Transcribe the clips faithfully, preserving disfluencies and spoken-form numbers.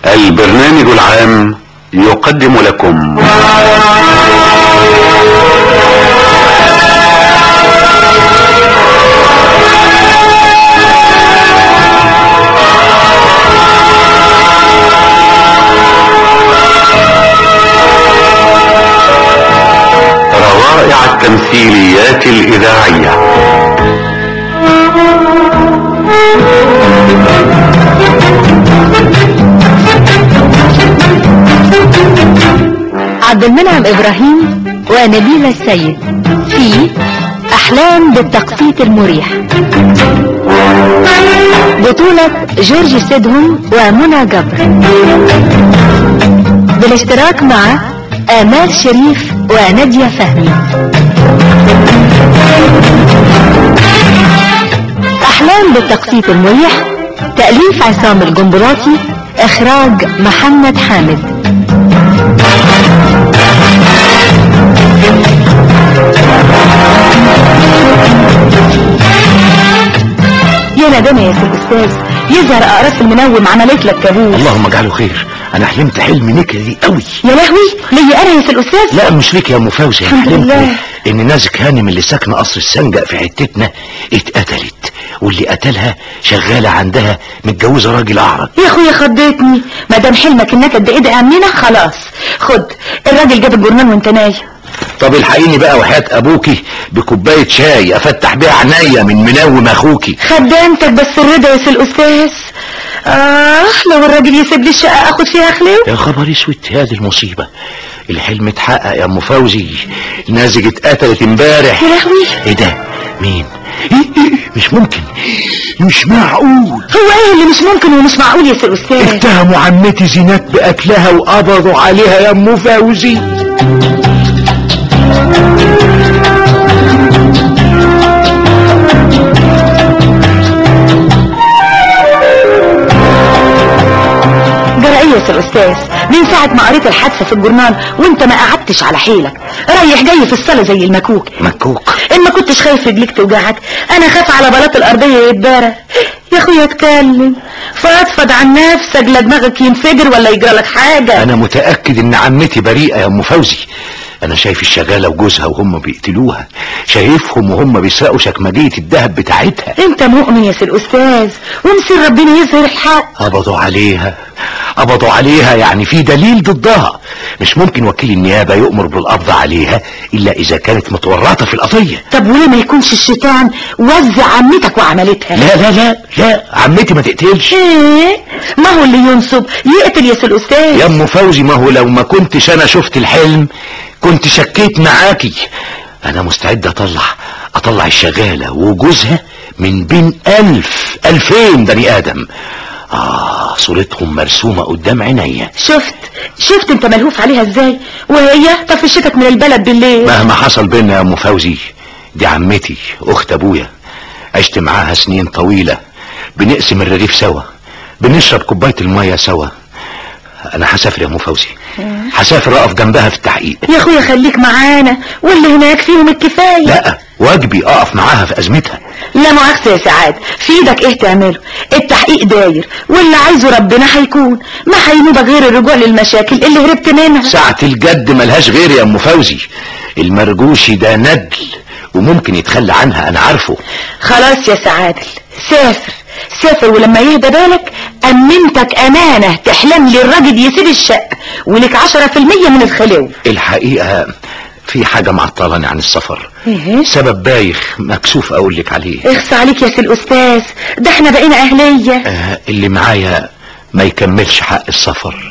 البرنامج العام يقدم لكم روائع التمثيليات الإذاعية. عبد المنعم إبراهيم ونبيلة السيد في أحلام بالتقسيط المريح، بطولة جورج سيدهم ومنى جبر، بالاشتراك مع آمال شريف ونادية فهمي. أحلام بالتقسيط المريح، تأليف عصام الجنبلاطي، إخراج محمد حامد. يا ندم يا سيد الأستاذ، يظهر أقراص المنوم عملت لك كابوس. اللهم اجعله خير، انا حلمت حلم نكري قوي. يا لهوي، ليا انا يا سيد الأستاذ؟ لا مش ليك يا ام فوزي، الحمد لله. ان نازك هانم اللي ساكنه قصر السنجق في حتتنا اتقتلت، واللي قتلها شغاله عندها متجوزه راجل اعرج. يا اخويا خضتني، ما دام حلمك انك قد ايه ده امنه خلاص. خد الراجل جاب الجرنان وانت نايم. طب الحقيني بقى وحياة ابوكي بكوبايه شاي افتح بيها عينيا من منوم اخوكي. خدامتك بس الرضا يا سي الاستاذ. اه لو الراجل يسيب لي الشقه اخد فيها خليه. يا خبر اسود، هذه المصيبه. الحلم اتحقق يا ام فوزي، نازك اتقتلت امبارح. يا لهوي، ايه ده؟ مين؟ إيه إيه مش ممكن، مش معقول. هو ايه اللي مش ممكن ومش معقول يا سي الاستاذ؟ اتهموا عمتي زينات بقتلها وقبضوا عليها يا ام فوزي. جرأية يا سي الاستاذ، من ساعة ما قريت الحادثة في الجورنال وانت ما قعدتش على حيلك، رايح جاي في الصالة زي المكوك. مكوك؟ ان ما كنتش خايف رجليك توجعك، انا خاف على بلاط الارضية يتبارى. يا اخويا اتكلم، فاضفض عن نفسك، لا دماغك ينفجر ولا يجرى لك حاجة. انا متأكد ان عمتي بريئة يا ام فوزي. انا شايف الشغالة وجوزها وهم بيقتلوها، شايفهم وهم بيسرقوا شكمجية الذهب بتاعتها. انت مؤمن يا سي الاستاذ، ومصير ربنا يظهر الحق. قبضوا عليها، قبضوا عليها يعني في دليل ضدها. مش ممكن وكيل النيابة يؤمر بالقبض عليها الا اذا كانت متورطة في القضية. طب وليه ما يكونش الشيطان وزع عمتك وعملتها؟ لا لا لا لا، عمتي ما تقتلش. ايه؟ ما هو اللي ينصب يقتل يا سي الاستاذ. يا ام فوزي، ما هو لو ما كنتش انا شفت الحلم كنت شكيت معاكي. انا مستعد اطلع اطلع الشغالة وجوزها من بين الف الفين بني ادم. اه صورتهم مرسومة قدام عينيا. شفت شفت انت ملهوف عليها ازاي، وهي طفشتك من البلد بالليل. مهما حصل بينا يا ام فوزي، دي عمتي اخت ابويا، عشت معاها سنين طويلة، بنقسم الرغيف سوا، بنشرب كوباية المية سوا. انا هسافر يا ام فوزي، هسافر اقف جنبها في التحقيق. يا اخويا خليك معانا، واللي هناك فيهم الكفاية. لا، واجبي اقف معاها في ازمتها. لا مؤاخذة يا سعاد، في ايدك ايه تعمله؟ التحقيق داير، واللي عايزه ربنا هيكون، ما هينوبك غير الرجوع للمشاكل اللي هربت منها. ساعة الجد ملهاش غير يا ام فوزي. المرجوشي ده ندل وممكن يتخلى عنها، انا عارفه. خلاص يا سعادل، سافر سافر، ولما يهدى بالك امنتك امانة تحلم لي الراجل يسيب الشقة ولك عشرة في المية من الخلو. الحقيقة في حاجة معطلاني عن السفر. ايه؟ سبب بايخ مكسوف اقول لك عليه. اخصى عليك يا سي الاستاذ، ده احنا بقينا اهلية. آه اللي معايا ما يكملش حق السفر.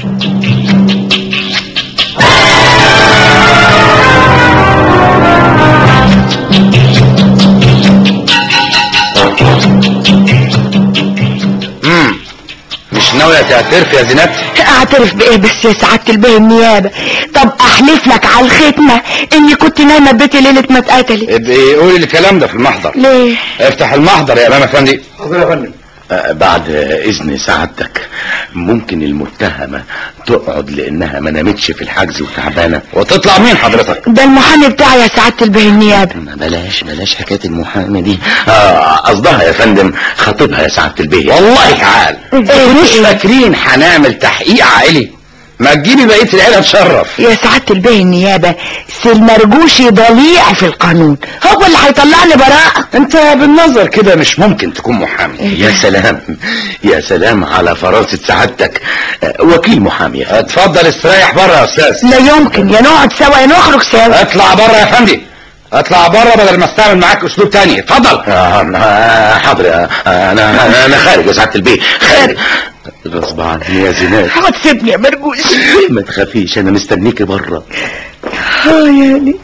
امم مش ناوية تعترف يا زينات؟ اعترف بايه بس يا سعادة البيه النيابة؟ طب احلف لك على الختمة اني كنت نايمة بيتي ليلة ما اتقتلت. ابقي قولي الكلام ده في المحضر. ليه؟ افتح المحضر يا امام افندي. حاضر يا فندم. بعد اذن سعادتك ممكن المتهمة تقعد لانها ما نامتش في الحجز وتعبانة؟ وتطلع مين حضرتك؟ ده المحامي بتاعي يا سعادة البيه النيابة. بلاش بلاش حكاية المحامي دي. اه قصدها يا فندم خطيبها يا سعادة البيه. والله تعال مش فاكرين هنعمل تحقيق عائلي؟ ما تجيبي بقية العيلة تشرف. يا سعادة البيه النيابة، سلمرجوشي ضليع في القانون، هو اللي هيطلعني براءة. انت بالنظر كده مش ممكن تكون محامي. يا سلام يا سلام على فراسة سعادتك. وكيل محامي. اتفضل استريح بره يا استاذ. لا يمكن، يا نقعد سوا يا نخرج سوا. اطلع بره يا فندم، اطلع بره بدل ما استعمل معاك اسلوب تاني. اتفضل. آه حاضر. آه انا انا خارج يا سعادة البيه، خارج غصب عني يا زينات. هتسيبني يا مرجوش؟ ما تخافيش انا مستنيكي بره. اه يعني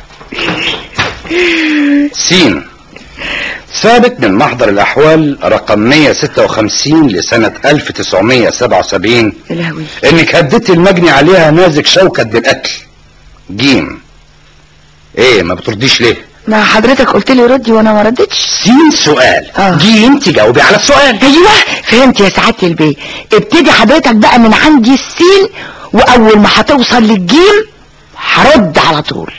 سين ثابت من محضر الاحوال رقم مية وستة وخمسين لسنة الف وتسعمية وسبعة وسبعين الهوي انك هددت المجني عليها نازك شوكت بالقتل. جيم ايه ما بترديش ليه؟ ما حضرتك قلت لي ردي وانا ما ردتش. سين سؤال. آه. جيم تجاوبي على السؤال. ايوه فهمت يا سعادة البيه. ابتدي حضرتك بقى من عندي السين، واول ما هتوصل للجيم هرد على طول.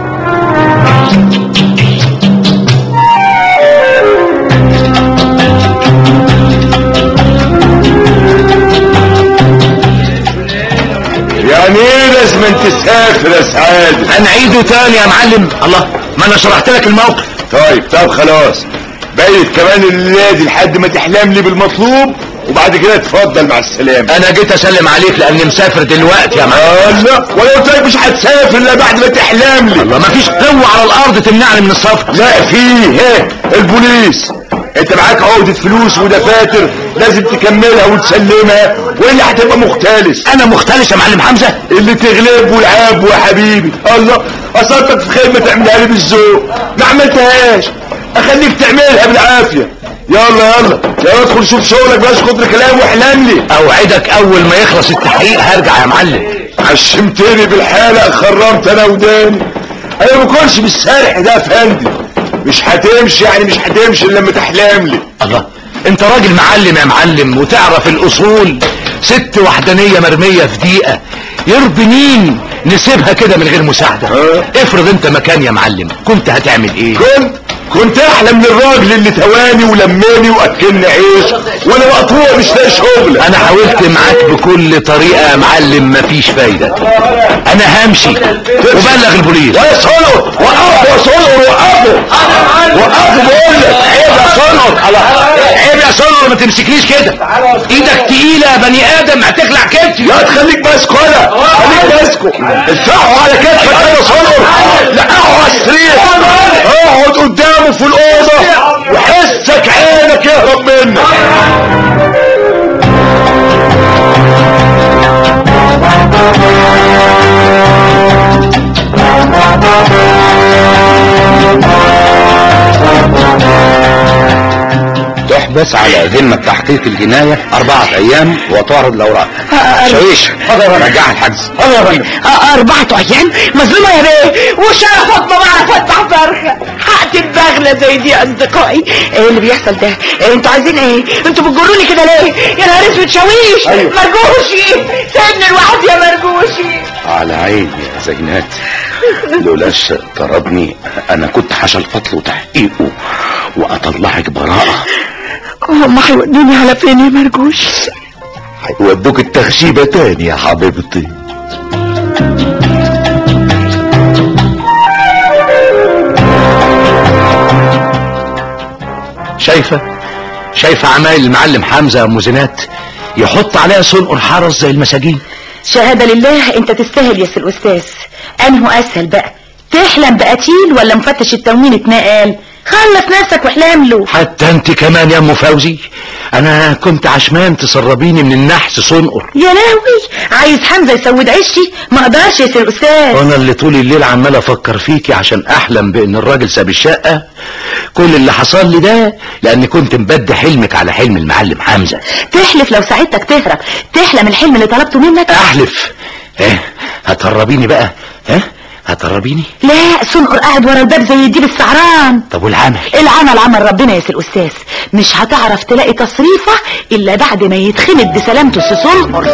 يعني ايه لازم انت تسافر يا سعادة؟ هنعيده تاني يا معلم. الله ما انا شرحت لك الموقف. طيب طب خلاص، بقيت كمان الليلة دي لحد ما تحلم لي بالمطلوب وبعد كده اتفضل مع السلامة. انا جيت اسلم عليك لاني مسافر دلوقتي يا معلم. الله، ولو قلت لك مش هتسافر الا بعد ما تحلم لي. الله مفيش قوة على الارض تمنعني من السفر. لا فيه. ايه البوليس، انت معاك عقدة فلوس ودفاتر لازم تكملها وتسلمها والا هتبقى مختلس. انا مختلس يا معلم حمزة؟ اللي تغلب والعاب يا حبيبي. الله اصلتك في خير ما تعملها لي بالذوق، ما عملتهاش اخليك تعملها بالعافية. يلا يلا يلا ادخل شوف شغلك، بلاش كتر كلام واحلم لي. اوعدك اول ما يخلص التحقيق هرجع يا معلم. عشمتني بالحالة، خرمت انا وداني. انا ما بكونش بالسرح ده يا فندم. مش هتمشي يعني مش هتمشي الا لما تحلم لي. الله انت راجل معلم يا معلم وتعرف الاصول. ست وحدانية مرمية في دقيقة يرضي مين نسيبها كده من غير مساعدة؟ أه؟ افرض انت مكان يا معلم كنت هتعمل ايه؟ كنت كنت احلم للراجل اللي تواني ولماني واكلني عيش وانا مقطوع مش لاقي شغل. انا حاولت معاك بكل طريقة يا معلم مفيش فايدة. انا همشي وبلغ البوليس. يا صنعر وقفوا يا صنعر، وقفوا وقفوا بقول لك. عيب يا صنعر، عيب يا صنعر ما تمسكنيش كده، ايدك تقيلة يا بني ادم هتخلع كتفي. لا تخليك ماسكه، انا خليك ماسكه. ادفعوا على كتفك يا صنعر، لقعوا على السرير، اقعد قدامه في الاوضه وحسك عينك يهرب منك. تحبس على ذمة تحقيق الجناية أربعة أيام وتعرض الأوراق. شويش رجعها الحجز. أربعة أيام مظلومة يا بيه، وش أنا خطبة بعرف أفتح فرخة هقتل بغلة زي دي يا أصدقائي. إيه اللي بيحصل ده؟ إيه انتوا عايزين إيه؟ انتوا بتجروني كده ليه؟ يا نهار اسود شويش. أيوه. مرجوشي سيبني لوحدي يا مرجوشي. على عيني يا زينات، لولاش طردني أنا كنت هشلفط له تحقيقه وأطلعك براءة. هم هيودوني على فين يا مرجوش؟ هيودوك التخشيبة تاني يا حبيبتي. شايفة شايفة عمايل المعلم حمزة يا ام زينات، يحط عليها صنقر حرس زي المساجين. شهادة لله انت تستاهل يا سي الاستاذ. انه اسهل بقى، تحلم بقتيل ولا مفتش التموين اتنقل؟ خلص نفسك واحلم له. حتى انت كمان يا ام فوزي، انا كنت عشمان تسربيني من النحس صنقر. يا لهوي، عايز حمزة يسود عشي؟ ما اقدرش يا سي الاستاذ. وانا اللي طول الليل عمال افكر فيكي عشان احلم بان الراجل ساب الشقة. كل اللي حصل لي ده لاني كنت مبدي حلمك على حلم المعلم حمزة. تحلف لو ساعدتك تهرب تحلم الحلم اللي طلبته منك؟ احلف؟ ايه هتهربيني بقى؟ ها هتربيني؟ لا، سنقر قاعد ورا الباب زي الديب السعران. طب والعمل؟ العمل عمل ربنا يا سي الاستاذ، مش هتعرف تلاقي تصريفه الا بعد ما يتخمد بسلامته سي سنقر.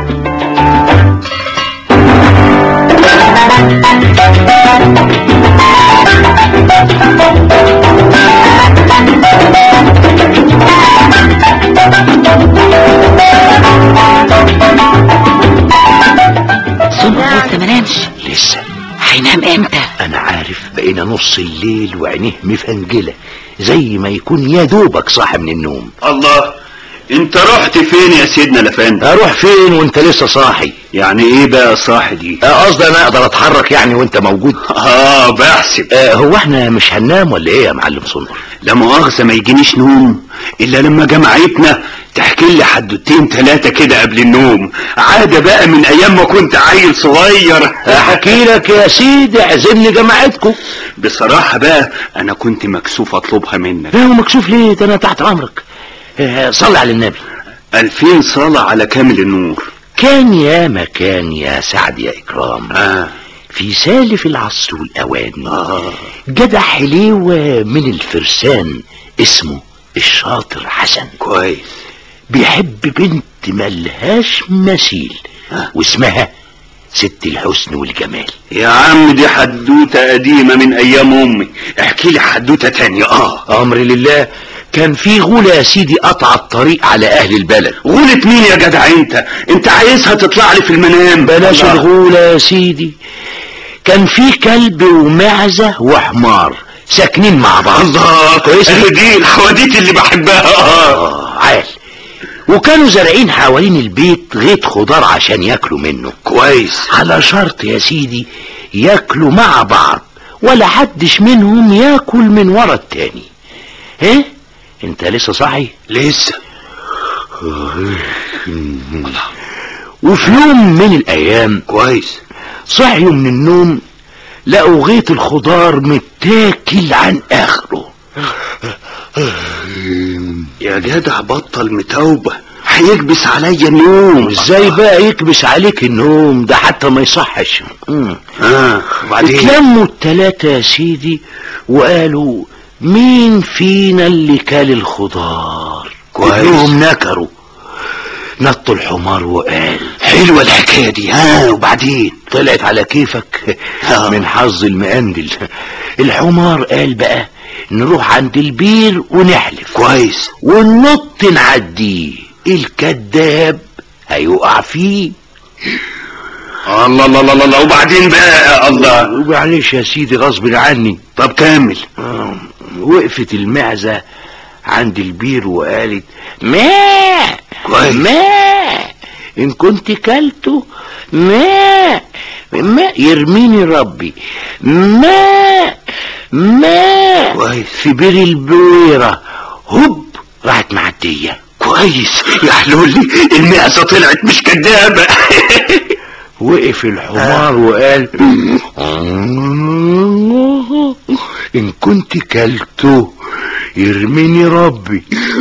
سنقر لسه ما نامش؟ لسه. هينام امتى؟ انا عارف، بقينا نص الليل وعينيه مفنجله زي ما يكون يا دوبك صاحي من النوم. الله، انت رحت فين يا سيدنا الافندي؟ اروح فين وانت لسه صاحي؟ يعني ايه بقى صاحي دي؟ قصدي انا اقدر اتحرك يعني وانت موجود؟ اه بحسب. آه هو احنا مش هننام ولا ايه يا معلم سنقر؟ لا مؤاخذة، ما يجينيش نوم الا لما جماعتنا تحكي لي حدوتين ثلاثة كده قبل النوم، عادة بقى من ايام ما كنت عيل صغير. احكي لك يا سيدي، اعزمني جماعتكم. بصراحة بقى انا كنت مكسوف اطلبها منك. لا ومكسوف ليه؟ ده انا تحت امرك. آه صلي على النبي. الفين صلاة على كامل النور. كان يا مكان يا سعد يا اكرام. آه. في سالف العصر والاوان آه. جدع حليوة من الفرسان اسمه الشاطر حسن. كويس. بيحب بنت ملهاش مثيل واسمها ست الحسن والجمال. يا عم دي حدوتة قديمة من ايام امي، احكي لي حدوتة تانية. اه امر لله. كان في غولة يا سيدي قطع الطريق على اهل البلد. غولة مين يا جدع انت؟ انت عايزها تطلع لي في المنام؟ بلاش الغولة يا سيدي. كان في كلب ومعزة وحمار ساكنين مع بعض. الله، كويس. دي الحواديت اللي بحبها. اه عال. وكانوا زارعين حوالين البيت غيط خضار عشان ياكلوا منه. كويس. على شرط يا سيدي ياكلوا مع بعض ولا حدش منهم ياكل من ورا التاني. ايه انت لسه صاحي؟ لسه. وفي يوم من الايام كويس صحيوا من النوم لقوا غيط الخضار متاكل عن اخره. يا جدع بطل متوبة، هيكبس عليا النوم. ازاي بقى يكبس عليك النوم؟ ده حتى ما يصحش. اه وبعدين؟ اتلموا التلاتة يا سيدي وقالوا مين فينا اللي كال الخضار. كلهم نكروا. نطوا الحمار وقال حلوة الحكاية دي. ها وبعدين؟ طلعت على كيفك آه. من حظ المقندل. الحمار قال بقى نروح عند البير ونحلف. كويس. وننط نعديه. الكذاب هيقع فيه. الله الله الله الله. وبعدين بقى؟ الله. معلش يا سيدي غصب عني. طب كامل. آه. وقفت المعزة عند البير وقالت ماء. كويس. ماء ان كنت كلته. ماء ماء يرميني ربي. ماء ماء. كويس. في بير البويرة هوب راحت معدية. كويس يا حلولي، المعزة طلعت مش كدابة. وقف الحمار وقال ان كنت كلته يرميني ربي.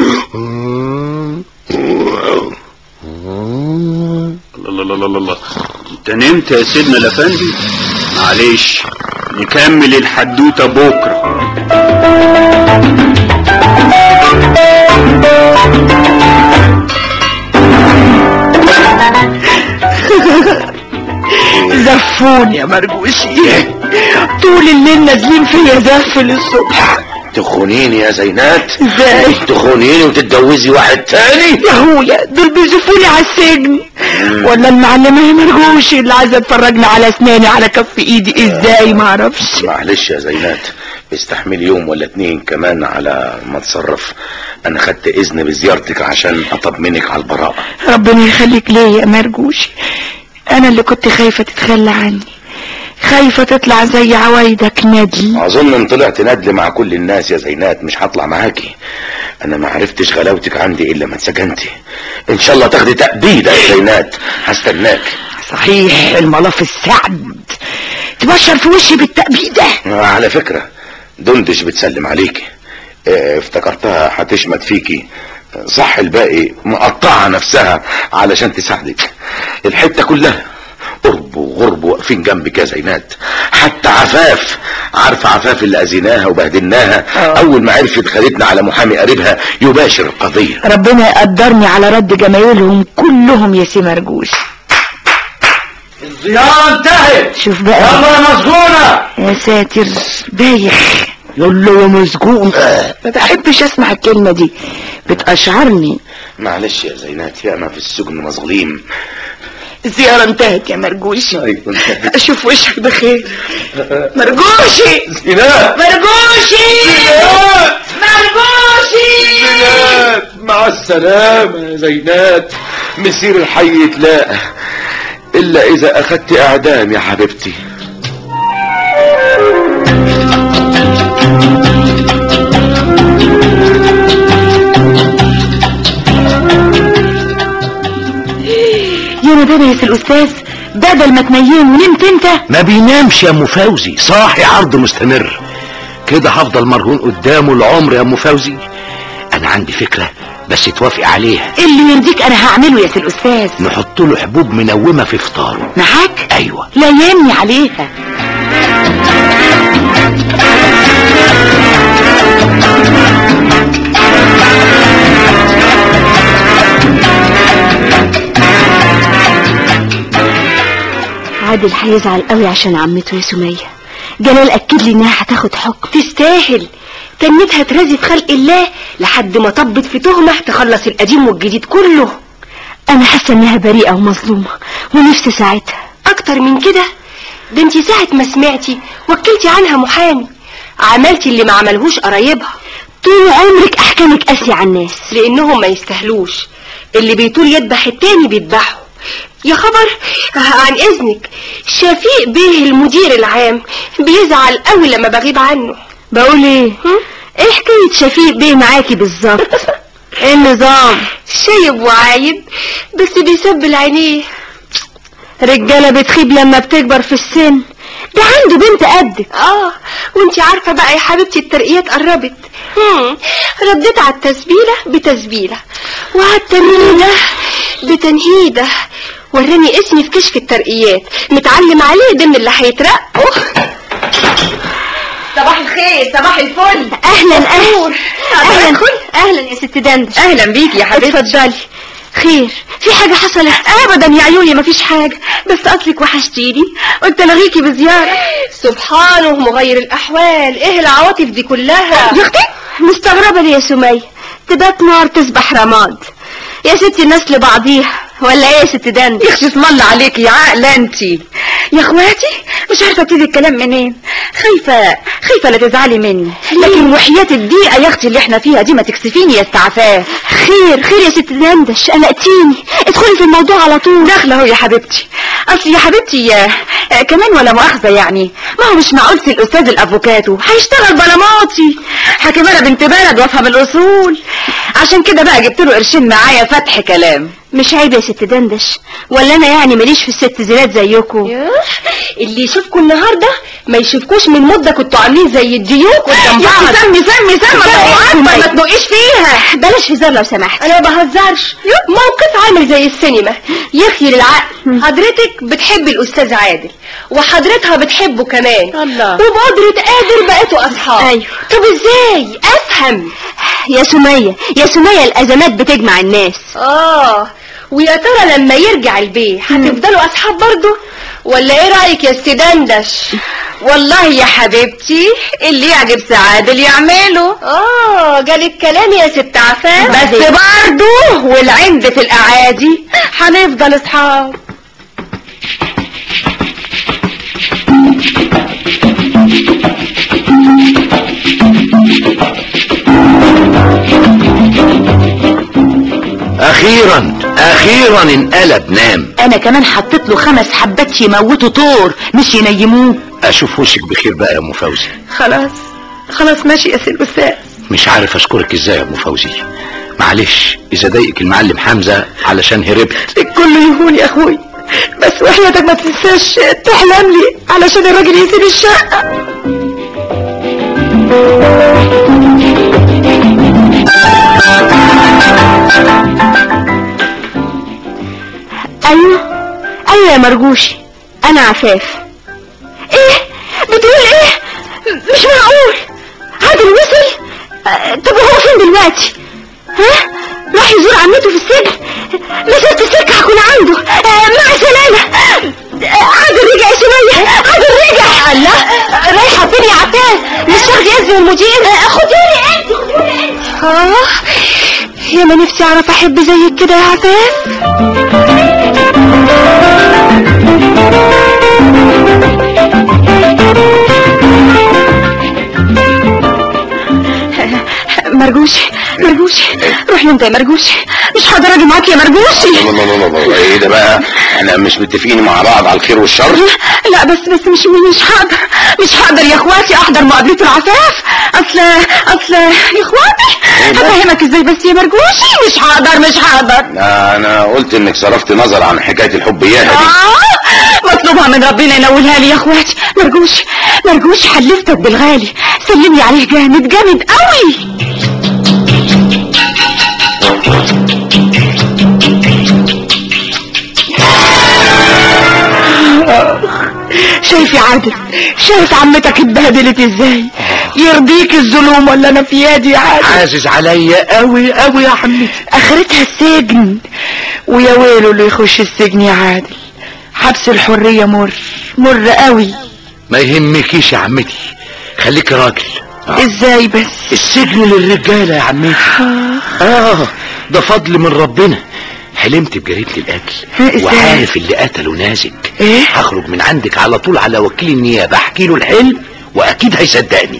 الله الله الله الله. انت نمت يا سيدنا الافندي؟ معلش نكمل الحدوتة بكرة. زفون يا مرجوشي، طول الليل نازلين فيا زف للصبح. تخونيني يا زينات؟ ازاي؟ تخونيني وتتجوزي واحد تاني؟ يا هويا دول بيزفوني على السجن. ولا المعلمة مرجوشي اللي عايزة تفرجني على اسناني على كف ايدي ازاي معرفش. معلش يا زينات، استحملي يوم ولا اتنين كمان على ما اتصرف. انا خدت اذن بزيارتك عشان اطمنك على البراءة. ربنا يخليك ليا يا مرجوشي، انا اللي كنت خايفة تتخلى عني، خايفة تطلع زي عوايدك ندل. اظن ان طلعت ندل مع كل الناس يا زينات، مش هطلع معاكي. انا ما عرفتش غلاوتك عندي الا ما اتسجنتي. ان شاء الله تاخدي تأبيدة يا زينات، هستناك. صحيح الملف السعد تبشر في وشي بالتأبيدة. على فكرة دندش بتسلم عليكي، اه افتكرتها هتشمت فيكي. صح الباقي مقطعة نفسها علشان تساعدك. الحتة كلها قرب وغرب واقفين جنبك يا زينات. حتى عفاف، عارفه عفاف اللي اذيناها وبهدلناها، أوه. اول ما عرفت خدتنا على محامي قريبها يباشر القضيه. ربنا يقدرني على رد جمايلهم كلهم يا سي مرجوش. الزيارة انتهت. شوف بقى يلا يا مسجونة. يا ساتر بايخ. يلا يا مسجون. ما بحبش اسمع الكلمة دي، بتقشعرني. معلش يا زينات، ياما في السجن مظلوم. الزيارة انتهت يا مرجوشي. ايوه انتهت. اشوف وشك بخير. مرجوشي زينات مرجوشي زينات مرجوشي. زينات مع السلامة يا زينات، مسير الحي يتلاقى الا اذا اخدت اعدام يا حبيبتي. يا ندانة يا سي الاستاذ، بدل ما تنيم ونمت انت. ما بينامش يا ام فوزي، صاحي عرض مستمر كده، هفضل مرهون قدامه العمر يا ام فوزي. انا عندي فكرة بس توافق عليها. اللي يرضيك انا هعمله يا سي الاستاذ. نحط له حبوب منومة في فطاره. معاك؟ ايوه. لا يمني عليها. عادل هيزعل قوي عشان عمته يا سمية. جلال اكد لي انها هتاخد حكم. تستاهل، تنتها ترازي في خلق الله لحد ما طبت في تهمة تخلص القديم والجديد كله. انا حاسه انها بريئة ومظلومة ونفسي ساعتها. اكتر من كده، ده انتي ساعة ما سمعتي وكلتي عنها محامي، عملتي اللي ما عملهوش قرايبها. طول عمرك احكامك قاسية على الناس لانهم ما يستاهلوش. اللي بيطول يذبح التاني بيذبحه. يا خبر، عن اذنك، شفيق بيه المدير العام بيزعل قوي لما بغيب عنه. بقول ايه؟ ايه حكاية شفيق بيه معاكي بالظبط؟ ايه النظام؟ شايب وعايب بس بيسبل عينيه. رجالة بتخيب لما بتكبر في السن، ده عنده بنت قدك. اه وانتي عارفة بقى يا حبيبتي الترقيات قربت. هم. رديت على التسبيلة بتسبيلة وعلى التنهيدة بتنهيدة. وراني اسمي في كشف الترقيات متعلم عليه ضمن اللي هيترقوا. صباح الخير، صباح الفل. اهلا اهلا اهلا اهلا يا ست دندش. اهلا بيكي يا حبيبتي. اتفضلي. خير، في حاجة حصلت؟ ابدا يا عيوني مفيش حاجة، بس اصلك وحشتيني قلت الغيكي بزيارة. سبحانه مغير الاحوال، ايه العواطف دي كلها؟ يا اختي مستغربة ليه يا سمية؟ تبات نار تصبح رماد يا ستي، الناس لبعضيها ولا ايه يا ست دندش؟ يخشي اسم الله عليكي يا عاقله انتي. يا اخواتي مش عارفه ابتدي الكلام منين، خايفه خايفه لا تزعلي مني، لكن وحياه الدقيقه يا اختي اللي احنا فيها دي ما تكسفيني يا استعفاف. خير خير يا ست دندش، قلقتيني، ادخلي في الموضوع على طول. داخله اهو يا حبيبتي. اصل يا حبيبتي يا كمان ولا مؤاخذه يعني، ما هو مش معقول الاستاذ الافوكاتو هيشتغل بلماطي، حكيم انا بنت بلد وافهم الاصول، عشان كده بقى جبت له قرشين معايا فتح كلام. مش عيب يا ست دندش؟ ولا انا يعني ماليش في الست زينات زيكم؟ اللي يشوفكم النهارده ما يشوفكوش من مده كنتوا عاملين زي الديوك قدام بعض. سمي سمي سمي ما تنقيش فيها، بلاش هزار لو سمحت. انا ما بهزرش، موقف عامل زي السينما يخيل العقل. حضرتك بتحبي الاستاذ عادل وحضرتها بتحبه كمان الله، وبقدرة قادر بقيتوا اصحاب. ايوه. طب ازاي افهم يا سمية؟ يا سمية الازمات بتجمع الناس. اه ويا ترى لما يرجع البيت هتفضلوا اصحاب برضه ولا ايه رايك يا استاذ دندش؟ والله يا حبيبتي اللي يعجب سعاد اللي يعمله. اه جالك كلام يا ست عفاف، بس برضه والعند في الاعادي هنفضل اصحاب. اخيرا اخيرا انقلب نام. انا كمان حطيت له خمس حبات يموتوا طور مش ينيموه. اشوف وشك بخير بقى يا ام فوزي. خلاص خلاص ماشي يا سي الاستاذ. مش عارف اشكرك ازاي يا ام فوزي، معلش اذا ضايقك المعلم حمزة علشان هربت. الكل يهون يا اخوي، بس وحياتك ما تنساش تحلم لي علشان الراجل يسيب الشقة. ايوه ايوه يا مرجوشي، انا عفاف. ايه مش معقول، عادل وصل؟ آه، طب وهو فين دلوقتي؟ ها؟ راح يزور عمته في السجن؟ مسافة السكة هكون عنده. آه، مع السلامة. آه، عادل رجع يا سمية، عادل رجع. الله، رايحة فين يا عباس؟ مش شاغل يزن المدير؟ آه، خدوني انت، خدوني انت. اه يا ما نفسي اعرف احب زيك كده يا عفاف. مرجوشي مرجوشي، روح انت يا مرجوشي، مش هقدر اجي معاك يا مرجوشي. لا لا لا لا، ايه ده بقى؟ احنا مش متفقين مع بعض على الخير والشر؟ لا بس بس مش مش هقدر مش هقدر يا اخواتي احضر مقابلة العفاف. اصل اصل يا اخواتي هفهمك ازاي بس يا مرجوشي، مش هقدر مش هقدر. انا قلت انك صرفت نظر عن حكاية الحبيات دي. اه مطلوبها من ربنا ينولها لي يا اخواتي. مرجوشي مرجوشي حلفتك بالغالي، سلمي عليه جامد جامد قوي. شايف يا عادل، شايف عمتك اتبهدلت ازاي؟ يرضيك الظلوم ولا انا في يدي يا عادل؟ عازز عليا قوي قوي يا حمتي. اخرتها السجن، ويا ويله اللي يخش السجن يا عادل. حبس الحرية مر مر قوي. ما يهمكيش يا عمتي، خليك راجل. آه. ازاي بس؟ السجن للرجالة يا عمتي. اه, آه ده فضل من ربنا. حلمت بجريمة القتل وعارف اللي قتله نازك. ايه؟ هخرج من عندك على طول على وكيل النيابة، احكي له الحلم واكيد هيصدقني.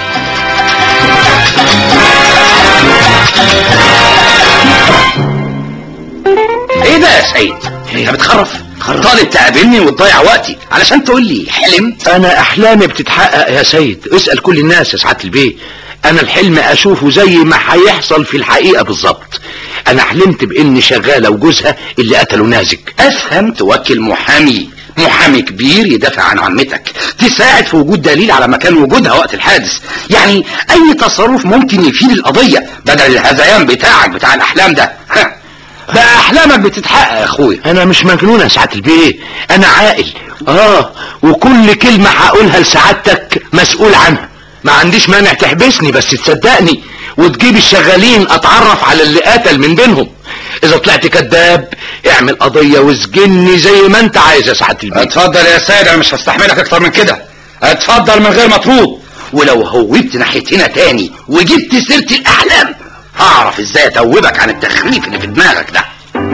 ايه ده يا سعيد؟ انت بتخرف؟ طالب تقابلني وتضيع وقتي علشان تقول لي حلمت؟ انا احلامي بتتحقق يا سيد، اسأل كل الناس يا سعادة البيه. انا الحلم اشوفه زي ما هيحصل في الحقيقة بالظبط. انا حلمت باني شغالة وجوزها اللي قتلوا نازك. افهم، توكل محامي محامي كبير يدافع عن عمتك، تساعد في وجود دليل على مكان وجودها وقت الحادث، يعني اي تصرف ممكن يفيد القضية بدل الهذيان بتاعك بتاع الاحلام ده. بقى احلامك بتتحقق يا اخويا. انا مش مجنون يا سعادة البيه، انا عاقل. اه وكل كلمة هقولها لسعادتك مسؤول عنها. ما عنديش مانع تحبسني بس تصدقني وتجيب الشغالين اتعرف على اللي قتل من بينهم. اذا طلعت كذاب اعمل قضية واسجني زي ما انت عايز يا سعادة البيه. اتفضل يا سيد، انا مش هستحملك اكتر من كده. اتفضل من غير مطلوب. ولو هوبت ناحيتنا تاني وجبت سيرة الاحلام هعرف ازاي اتوبك عن التخريف اللي في دماغك ده.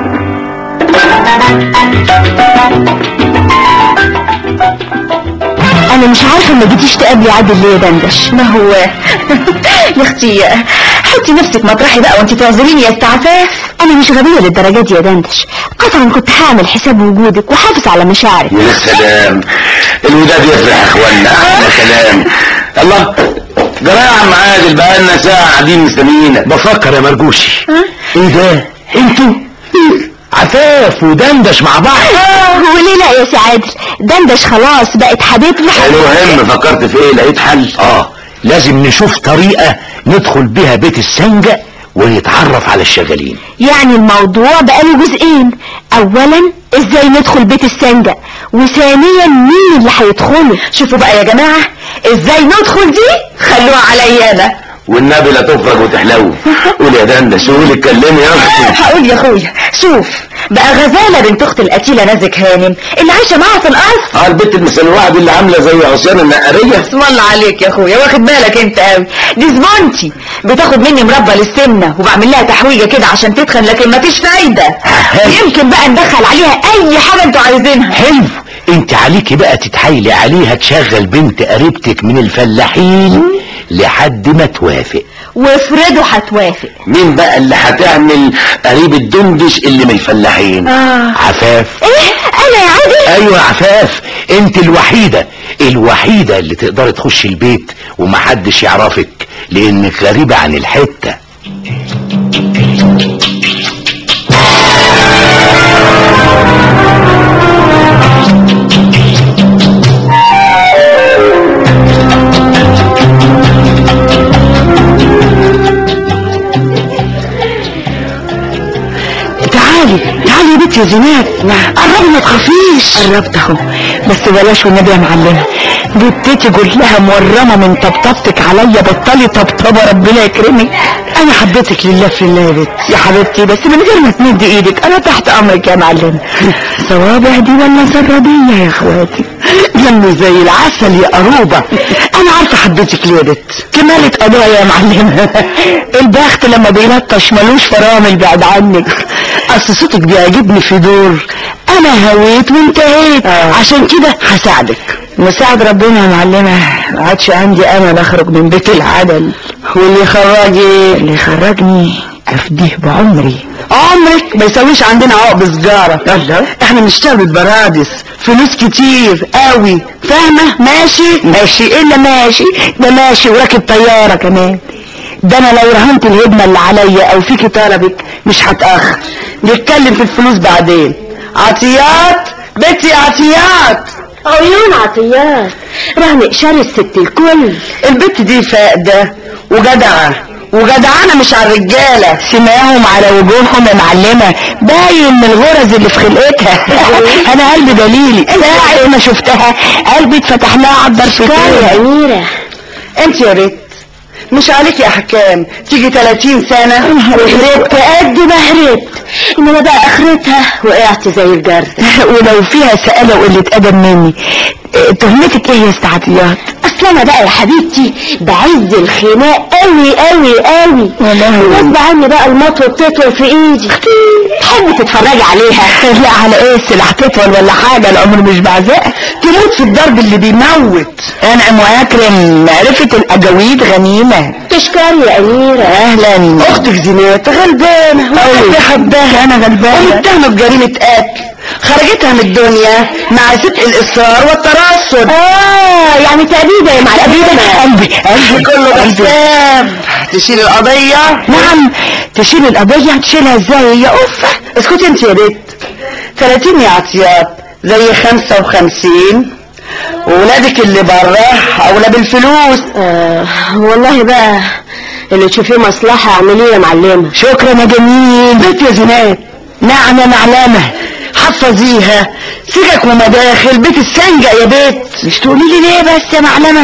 انا مش عارفه ما جيتيش تقابلي عادل ليه يا دندش؟ ما هو يا اختي حطي نفسك مطرحي بقى وانت تعذريني يا استعفاف. انا مش غبيه للدرجه دي يا دندش، قطعا كنت هعمل حساب وجودك وحافظ على مشاعرك. يا سلام، الوداد يفرح يا اخوانا. يا سلام. الله جرى يا عم عادل، بقالنا ساعه قاعدين مستنيينك. بفكر يا مرجوشي. ايه ده؟ انتوا عفاف ودندش مع بعض؟ اه وليه لا يا سي عادل، دندش خلاص بقت حبيبتي. المهم فكرت في ايه؟ لقيت حل. اه لازم نشوف طريقة ندخل بيها بيت السنجة ونتعرف على الشغالين. يعني الموضوع بقى له جزئين، اولا ازاي ندخل بيت السنجة، وثانيا مين اللي هيدخله. شوفوا بقى يا جماعة ازاي ندخل دي خلوها عليا انا. والنبي لا تفرج وتحلو. قول يا دندش، قول اتكلمي يا اختي. هقول يا اخويا، شوف بقى غزالة بنت اخت القتيلة نازك هانم اللي عايشة معاها في القصر. اه البنت المسلوعة دي اللي عاملة زي عصيان النقرية. اسم الله عليك يا اخويا، واخد بالك انت قوي. دي زبونتي بتاخد مني مربى للسمنة وبعمل لها تحويجة كده عشان تتخن، لكن ما فيش فايدة. يمكن بقى ندخل عليها اي حاجة انتوا عايزينها. حلو، انت عليكي بقى تتحايلي عليها تشغل بنت قريبتك من الفلاحين لحد ما توافق. وافرضوا هتوافق، مين بقى اللي هتعمل قريب الدندش اللي من الفلاحين؟ آه. عفاف. ايه انا يا عادل؟ ايوه عفاف، انت الوحيدة الوحيدة اللي تقدر تخش البيت ومحدش يعرفك لانك غريبة عن الحتة. تعالي تعالي يا بنتي يا زينات، قربي ما تخافيش. قربت اهو، بس بلاش والنبي يا معلمة جبتتي قلت لها مورمه من طبطبتك عليا بطلي طبطبه ربنا يكرمك. انا حبيتك لله في الله يا بنت يا حبيبتي، بس من غير ما تمد ايدك. انا تحت امرك يا معلم. صوابع دي ولا زرابيه يا اخواتي؟ دمي زي العسل يا قروبه. انا عارفه حبيتك ليه يا بنت. كمالة قضايا يا معلم. البخت لما بيلطش ملوش فرامل بعد عنك. اصل صوتك بيعجبني في دور انا هويت وانتهيت. آه. عشان كده هساعدك. مساعد ربنا يا معلمة. ما عادش عندي امل اخرج من بيت العدل، واللي خرجي اللي خرجني افديه بعمري. عمرك ما يسويش عندنا عقب سجارة. الله، احنا بنشتغل بالبرادس، فلوس كتير قوي، فاهمة؟ ماشي ماشي الا ماشي ده ماشي وراكب طيارة كمان. ده انا لو رهنت الهدمة اللي عليا او فيكي طلبك مش هتأخر. نتكلم في الفلوس بعدين. عطيات بنتي عطيات. عيون عطيات رهن اشار الست الكل. البت دي فاقدة وجدعة وجدعانة مش على الرجالة. سماهم على وجوههم يا معلمة، باين من الغرز اللي في خلقتها. انا قلبي دليلي ساعة ما شفتها قلبي اتفتح لها عبر شكاية. يا أميرة انت يا ريت مش عليك يا حكام تيجي تلاتين سنة وهربت قد ما هربت، انما بقى اخرتها وقعت زي الجرد. ولو فيها سألة وقلة ادب مني. تهمتك ايه يا استعطيات؟ اصل انا بقى يا حبيبتي بعز الخناق قوي قوي قوي غصب عني بقى المطوه بتطول في ايدي. تحبي تتفرجي عليها؟ لا على ايه السلاح تطول ولا حاجة، العمر مش بعزقها. تموت في الضرب اللي بيموت. انعم واكرم، معرفة الاجاويد غنيمة. تشكري يا اميرة. اهلا. اختك زينات غلبانة قوي حباها. انا غلبانة ومتهمة بجريمة قتل، خرجتها من الدنيا مع صدق الاصرار والترصد. اه يعني تأبيدة يا معلمة. قلبي قلبي كله بحساب. تشيل القضية؟ نعم تشيل القضية. تشيلها ازاي يا قفة؟ اسكتي انت يا بنت. ثلاثين يا عطيات زي خمسة وخمسين، وولادك اللي بره اولى بالفلوس. آه والله بقى اللي تشوفيه مصلحة اعمليه يا معلمة. شكرا يا جميل. بنت يا زينات. نعم يا معلمة حفظيها. سكك ومداخل بيت السنجة يا بيت. مش تقولي لي ليه بس يا معلمة؟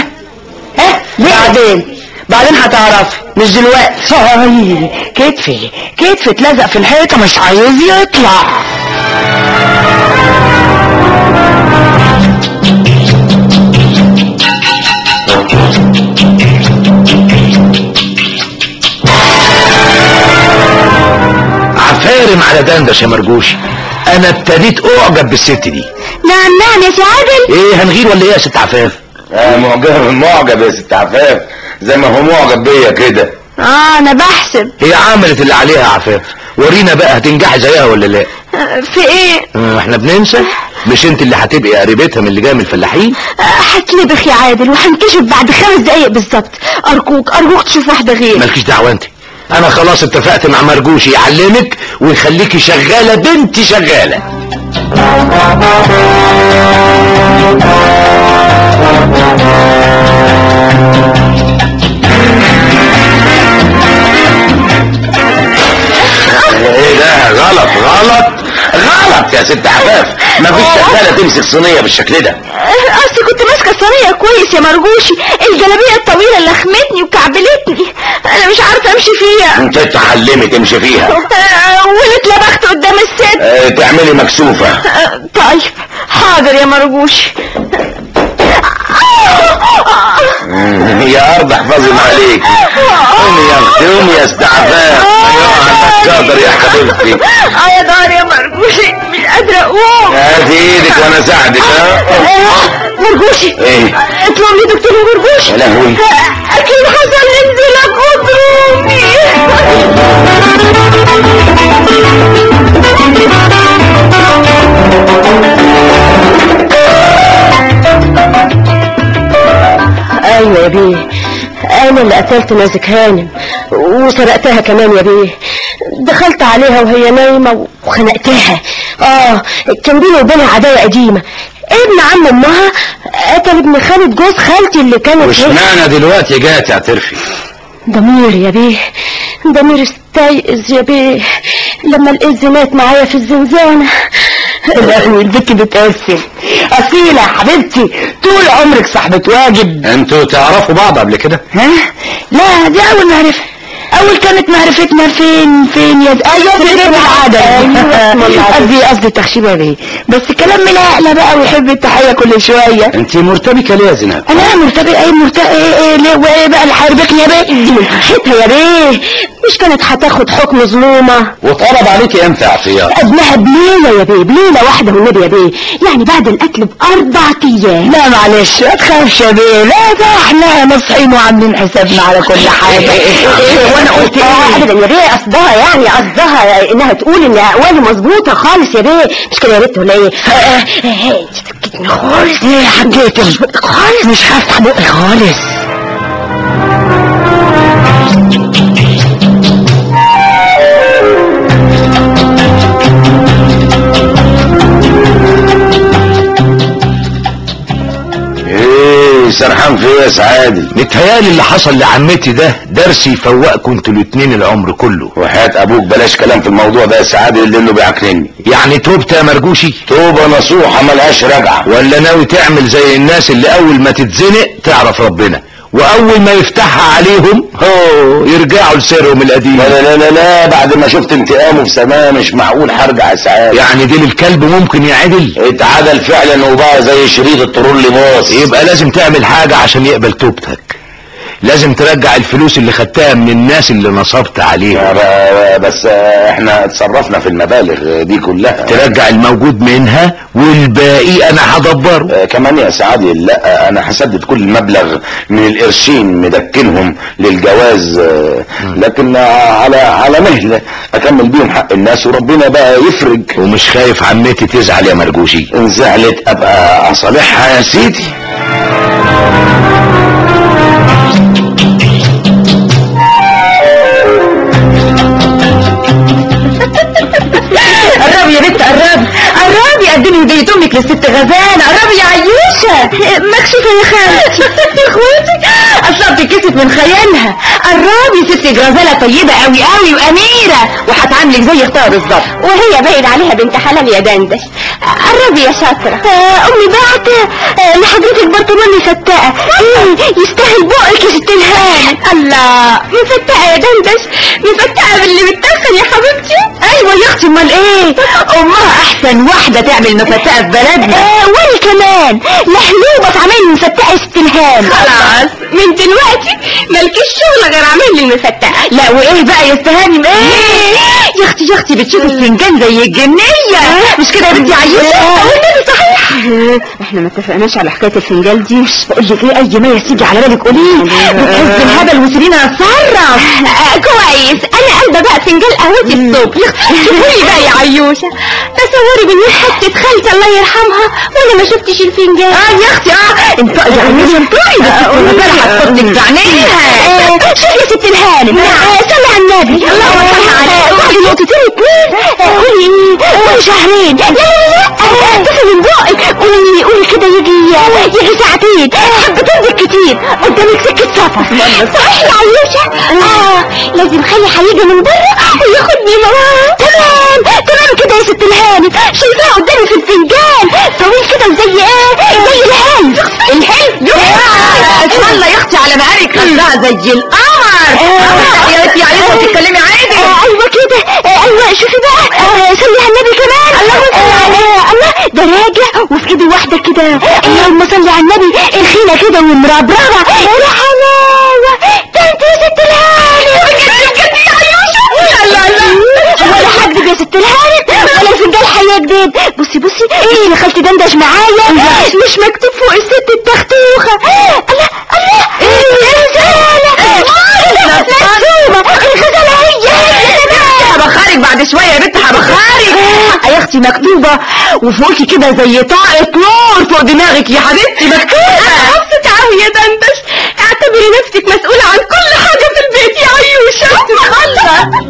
ها بعدين بعدين هتعرفي مش دلوقتي. صاي كتفي كتفي اتلزق في الحيطة مش عايز يطلع. عفارم على دندش يا مرجوشي، انا ابتديت اعجب بالست دي. نعم نعم يا سي عادل. ايه هنغير ولا ايه يا ست عفاف؟ اه معجب معجب يا ست عفاف، زي ما هو معجب بيا كده. اه انا بحسب. هي عملت اللي عليها يا عفاف، ورينا بقى هتنجحي زيها ولا لا. في ايه؟ اه احنا بننسى؟ مش انت اللي هتبقي قريبتها من اللي جايه من الفلاحين؟ هتلبخ يا عادل وهنكشف بعد خمس دقايق بالظبط. ارجوك ارجوك تشوف واحده غير. مالكيش دعوه انت، انا خلاص اتفقت مع مرجوشي يعلمك ويخليكي شغاله بنتي شغاله. ايه ده؟ غلط غلط غلط يا ست عفاف، مفيش شغاله تمسك صينيه بالشكل ده. اصلي كنت ماسكه الصينيه كويس يا مرجوشي، الجلابيه الطويله لخمتني وكعبلتني، انا مش عارفه امشي فيها. انت تتعلمي تمشي فيها واتلبخت قدام الست. اه تعملي مكسوفه. طيب حاضر يا مرجوشي. يا ارض احفظي ما عليك. قومي يا اختي قومي يا استعفاف. عنك شاطر يا حبيبتي. اه يا دار يا مرجوشي مش قادره اقوم. هاتي ايدك وانا اساعدك. ها مرجوشي ايه؟ اطلب لي دكتور مرجوشي. يا لهوي اكيد حصل انزلاق غضروفي. ايوه يا بيه، انا اللي قتلت نازك هانم وسرقتها كمان يا بيه. دخلت عليها وهي نايمه وخنقتها. اه كان بيني وبينها عداوه قديمه. ابن عم امها قتل ابن خالة جوز خالتي اللي كانت. وش معنى دلوقتي جاي تعترفي؟ ضمير يا بيه، ضمير استيقظ يا بيه لما الإز مات معايا في الزنزانة. البنت بتقسم. اصيله يا حبيبتي، طول عمرك صاحبه واجب. انتوا تعرفوا بعض قبل كده؟ ها؟ لا دي اول معرفه. اول كانت معرفتنا فين فين يا ايوه في بيت العدل. قصدي قصدي تخشيبه بيه، بس كلام من اعلى بقى ويحب التحيه كل شويه. انت مرتبكه ليه يا زينب؟ انا مرتبك ايه مرتبك ايه ايه ليه وايه بقى اللي حاربكني يا بيه؟ دي من حقها يا بيه، مش كانت هتاخد حكم ظلومه؟ وطلب عليكي امتى يا عطيه؟ قبلها بليله يا بيه، بليله واحده والنبي يا بيه، يعني بعد القتل باربع ايام. لا معلش ما تخافش يا بيه، لا ده احنا ناصحين وعاملين حسابنا على كل حاجه. وانا قلت ايه؟ ابدا يا بيه، قصدها يعني قصدها انها تقول ان اقوالي مظبوطه خالص يا بيه، مش كده يا بنت ولا ايه؟ سكتني خالص. ايه يا حاجتي خالص، مش هفتح بقي خالص. ايه سرحان في ايه يا سعادي؟ متهيالي اللي حصل لعمتي ده درس يفوقكم انتوا الاتنين العمر كله. وحياة ابوك بلاش كلام في الموضوع ده يا سعادي، اللي انه بيعكنني. يعني توبت يا مرجوشي؟ توبة نصوحة ملهاش رجعة. ولا ناوي تعمل زي الناس اللي اول ما تتزنق تعرف ربنا واول ما يفتحها عليهم هو يرجعوا لسيرهم القديم؟ لا لا لا لا، بعد ما شفت انتقامه في سماه مش معقول هرجع يا سعادي. يعني دي الكلب ممكن يعدل؟ اتعدل فعلا وبقى زي شريط الترول باص. يبقى لازم تعمل حاجة عشان يقبل توبتك، لازم ترجع الفلوس اللي خدتها من الناس اللي نصبت عليهم. بس احنا اتصرفنا في المبالغ دي كلها. ترجع الموجود منها والباقي انا هدبره. اه كمان يا سعادي، لا انا هسدد كل المبلغ من القرشين مدكنهم للجواز، اه لكن على على مهله اكمل بيهم حق الناس وربنا بقى يفرج. ومش خايف عمتي تزعل يا مرجوشي؟ ان زعلت ابقى اصالحها يا سيدي. قربي يا بنت قربي قربي، قدمي هدية امك للست غزالة. قربي يا عيوشة. مكشوفة يا خالتي. يا اخواتي اصلا بتتكسف من خيالها. قربي، ست غزالة طيبة قوي قوي واميرة وهتعاملك زي اختها بالظبط، وهي باين عليها بنت حلال يا دندش. قربي يا شاطرة. آه امي بعت آه لحضرتك برطمان مفتقة. ايه يستاهل بقك يا ست الهان. الله، مفتقة يا دندش، مفتقة باللي بتدخن يا حبيبتي. ايوه يا اختي، امال ايه؟ امها احسن واحدة تعمل مفتقة في بلدنا. آه وانا كمان لحلوبة في عمال مفتقة يا ست الهان. خلاص من دلوقتي مالكيش شغل غير عامل لي المفتقة. لا وايه بقى يا استهانم؟ ايه يا اختي يا اختي بتشوفي الفنجان زي الجنية، مش كده يا بنتي عيوشة؟ والنبي صحيح احنا ما اتفقناش على حكايه الفنجال دي. بقول لك ايه، اي ما يسيجي على بالك قوليه، بتهز الهبل وسيبينا نتصرف. آه كويس، انا قلبه بقى فنجان قهوتي الصبح. شوفولي بقى يا عيوشه، تصوري بان حته خالتي الله يرحمها وانا ما شفتش الفنجان. اه يا اختي اه انطقي يا عيوشه انطقي، بس الغزاله هتحطك في عينيها. شوفي يا ست الهانم، صلي على النبي اللهم صل عليه. بعد نقطتين اتنين قولي قولي شهرين. لا لا لا تفهم من بقك، قولي قولي كده يجي يجي ساعتين، حبتين بالكتير قدامك سكة سفر. صحيح يا عيوشة؟ اه لازم خلي هيجي من بره وياخدني معاه. تمام تمام كده يا ست الهانم، شايفاها قدامي في الفنجان طويل كده زي ايه؟ زي الهلم. الهلم؟ اسم الله يا اختي على مقالك، خدها زي القمر. يا بنتي يا عيوشة بتتكلمي عادي. ايوه كده، ايوه شوفي بقى، صلي على النبي كمان. اللهم صل عليه. الله ده راجع وفي ايدي واحده كده، اللهم صل على النبي، الخينه كده والمربربه. يا حلاوه، ده انت يا ست الهانم. بجد بجد يا عيوشه. لا لا ولا هكدب يا ست الهانم، ولا الفنجان هيكدب. بصي بصي ايه يا خالتي دندش معايا، مش مكتوب فوق الست التختوخه. الله الله ايه الغزاله مرسومه، الغزاله هي هي. هبخرج بعد شويه يا بنت، هبخرج. يا اختي مكتوبه وفوقي كده زي طاقه نور فوق دماغك يا حبيبتي، مكتوبه. انا مبسوطه قوي يا دندش، اعتبري نفسك مسؤوله عن كل حاجه في البيت يا عيوشه. الله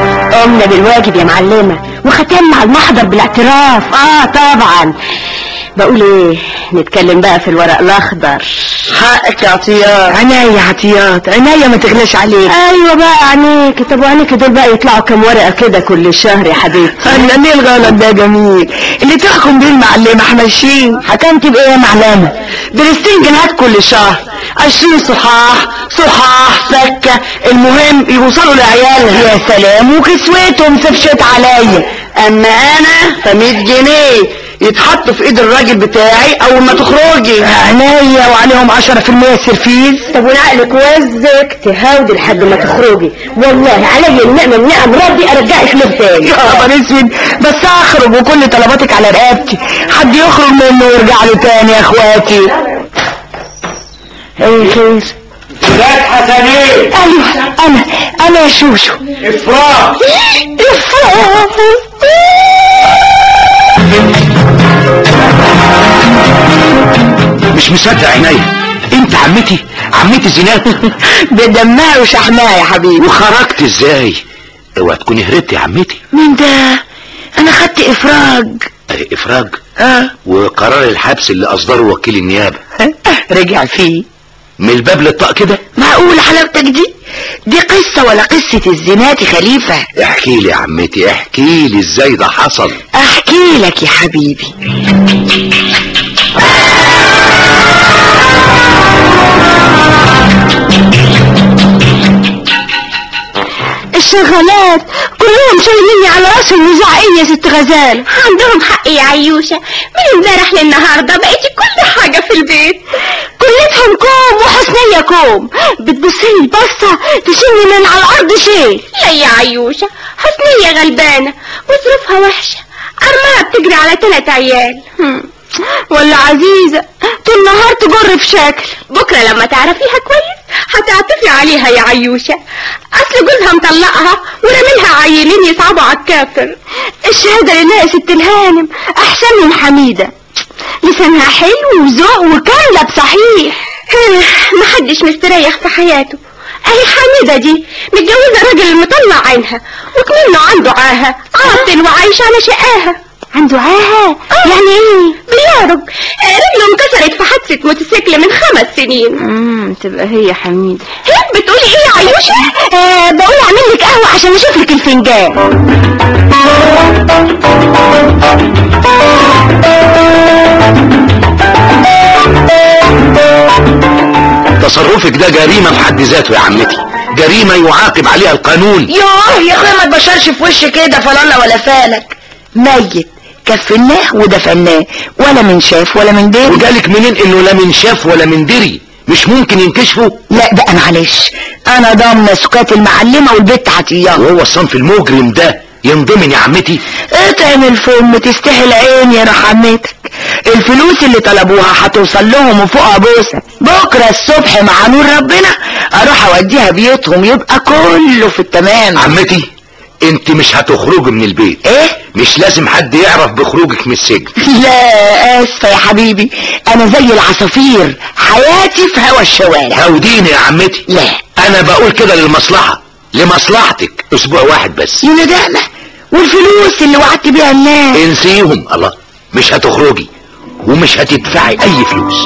قمنا بالواجب يا معلمه، وختمنا على المحضر بالاعتراف. اه طبعا بقول ايه، نتكلم بقى في الورق الاخضر. حقك يا عطيات. عناية عطيات، عناية ما تغلاش عليك. ايوه بقى عينيك. طب وعينيك دول بقى يطلعوا كام ورقه كده كل شهر يا حبيبتي؟ انا ليه الغلط ده جميل اللي تحكم بيه المعلمة حماشين. حكمتي بايه يا معلمه؟ برستين جنيهات كل شهر، عشرين صحاح صحاح سكة، المهم يوصلوا لعيالها. يا سلام، وكسوتهم سفشت عليا. اما انا فمية جنيه يتحطوا في ايد الراجل بتاعي اول ما تخرجي. عينيا، وعليهم عشرة في المية سرفيز. طب ونعقلك وزك تهاودي لحد ما تخرجي، والله علي النعمة من نعم ربي ارجعك له تاني. يا خبر اسود، بس اخرج وكل طلباتك على رقبتي، حد يخرج منه ويرجع له تاني يا اخواتي. ايه خير؟ ولاد حسنين. ايوه انا انا يا شوشو. افراح. افراح. مش مصدق عينيا، انت عمتي عمتي زينات؟ بدمها وشحمها يا حبيبي. وخرجت ازاي؟ اوعى تكوني هربت يا عمتي. مين ده؟ انا خدت افراج. اه افراج؟ اه وقرار الحبس اللي اصدره وكيل النيابه رجع فيه من الباب للطاق كده؟ معقول حلاوتك دي؟ دي قصة ولا قصة الزنات خليفة؟ احكي لي يا عمتي، احكي لي ازاي ده حصل. احكي لك يا حبيبي. الشغالات كلهم شايليني على راسهم وزعقين يا ست غزال. عندهم حق يا عيوشة، من امبارح للنهاردة بقيتي كل حاجة في البيت. كلتهم كوم وحسنية كوم، بتبصيلي بصة تشيلني من على الارض شيل. لا يا عيوشة، حسنية غلبانة وظروفها وحشة، أرمها بتجري على تلات عيال. ولا عزيزة طول النهار تجر في شكل. بكرة لما تعرفيها كويس هتعطفي عليها يا عيوشة، أصل جوزها مطلقها ورميلها عيلين يصعبوا على الكافر. الشهادة لله يا ست الهانم، أحسن من حميدة، لسانها حلو وذوق وكاملة بصحيح. محدش مستريح في حياته. اهي حميدة دي متجوزة راجل مطلع عينها وكمنه عنده عاهة، عاطل وعايش على شقاها. عنده عاهة؟ يعني ايه؟ بيعرج، رجله انكسرت في حادثة موتوسيكل من خمس سنين. امم تبقى هي حميدة. هي بتقولي ايه يا عيوشة؟ آه بقول اعمل لك قهوة عشان اشوف لك الفنجان. تصرفك ده جريمة في حد ذاته يا عمتي، جريمة يعاقب عليها القانون. يوه يا اخويا ما تبشرش في وش كده فلالا ولا فالك. ميت كفناه ودفناه، ولا من شاف ولا من دري. وجالك منين انه لا من شاف ولا من دري؟ مش ممكن ينكشفوا؟ لا بقى معلش، انا ضامنه سكات المعلمه والبت عطيان. وهو الصنف المجرم ده ينضمن يا عمتي؟ اطعم الفم تستحي العين يا رحمتك. الفلوس اللي طلبوها هتوصل لهم وفوقها بوسه. بكره الصبح مع نور ربنا اروح اوديها بيوتهم، يبقى كله في التمام. عمتي انت مش هتخرجي من البيت. ايه؟ مش لازم حد يعرف بخروجك من السجن. لا اسفه يا حبيبي، انا زي العصافير حياتي في هوا الشوارع. هوديني يا عمتي. لا انا بقول كده للمصلحة، لمصلحتك. اسبوع واحد بس. يا ندامه، والفلوس اللي وعدت بيها الناس انسيهم. الله، مش هتخرجي ومش هتدفعي اي فلوس.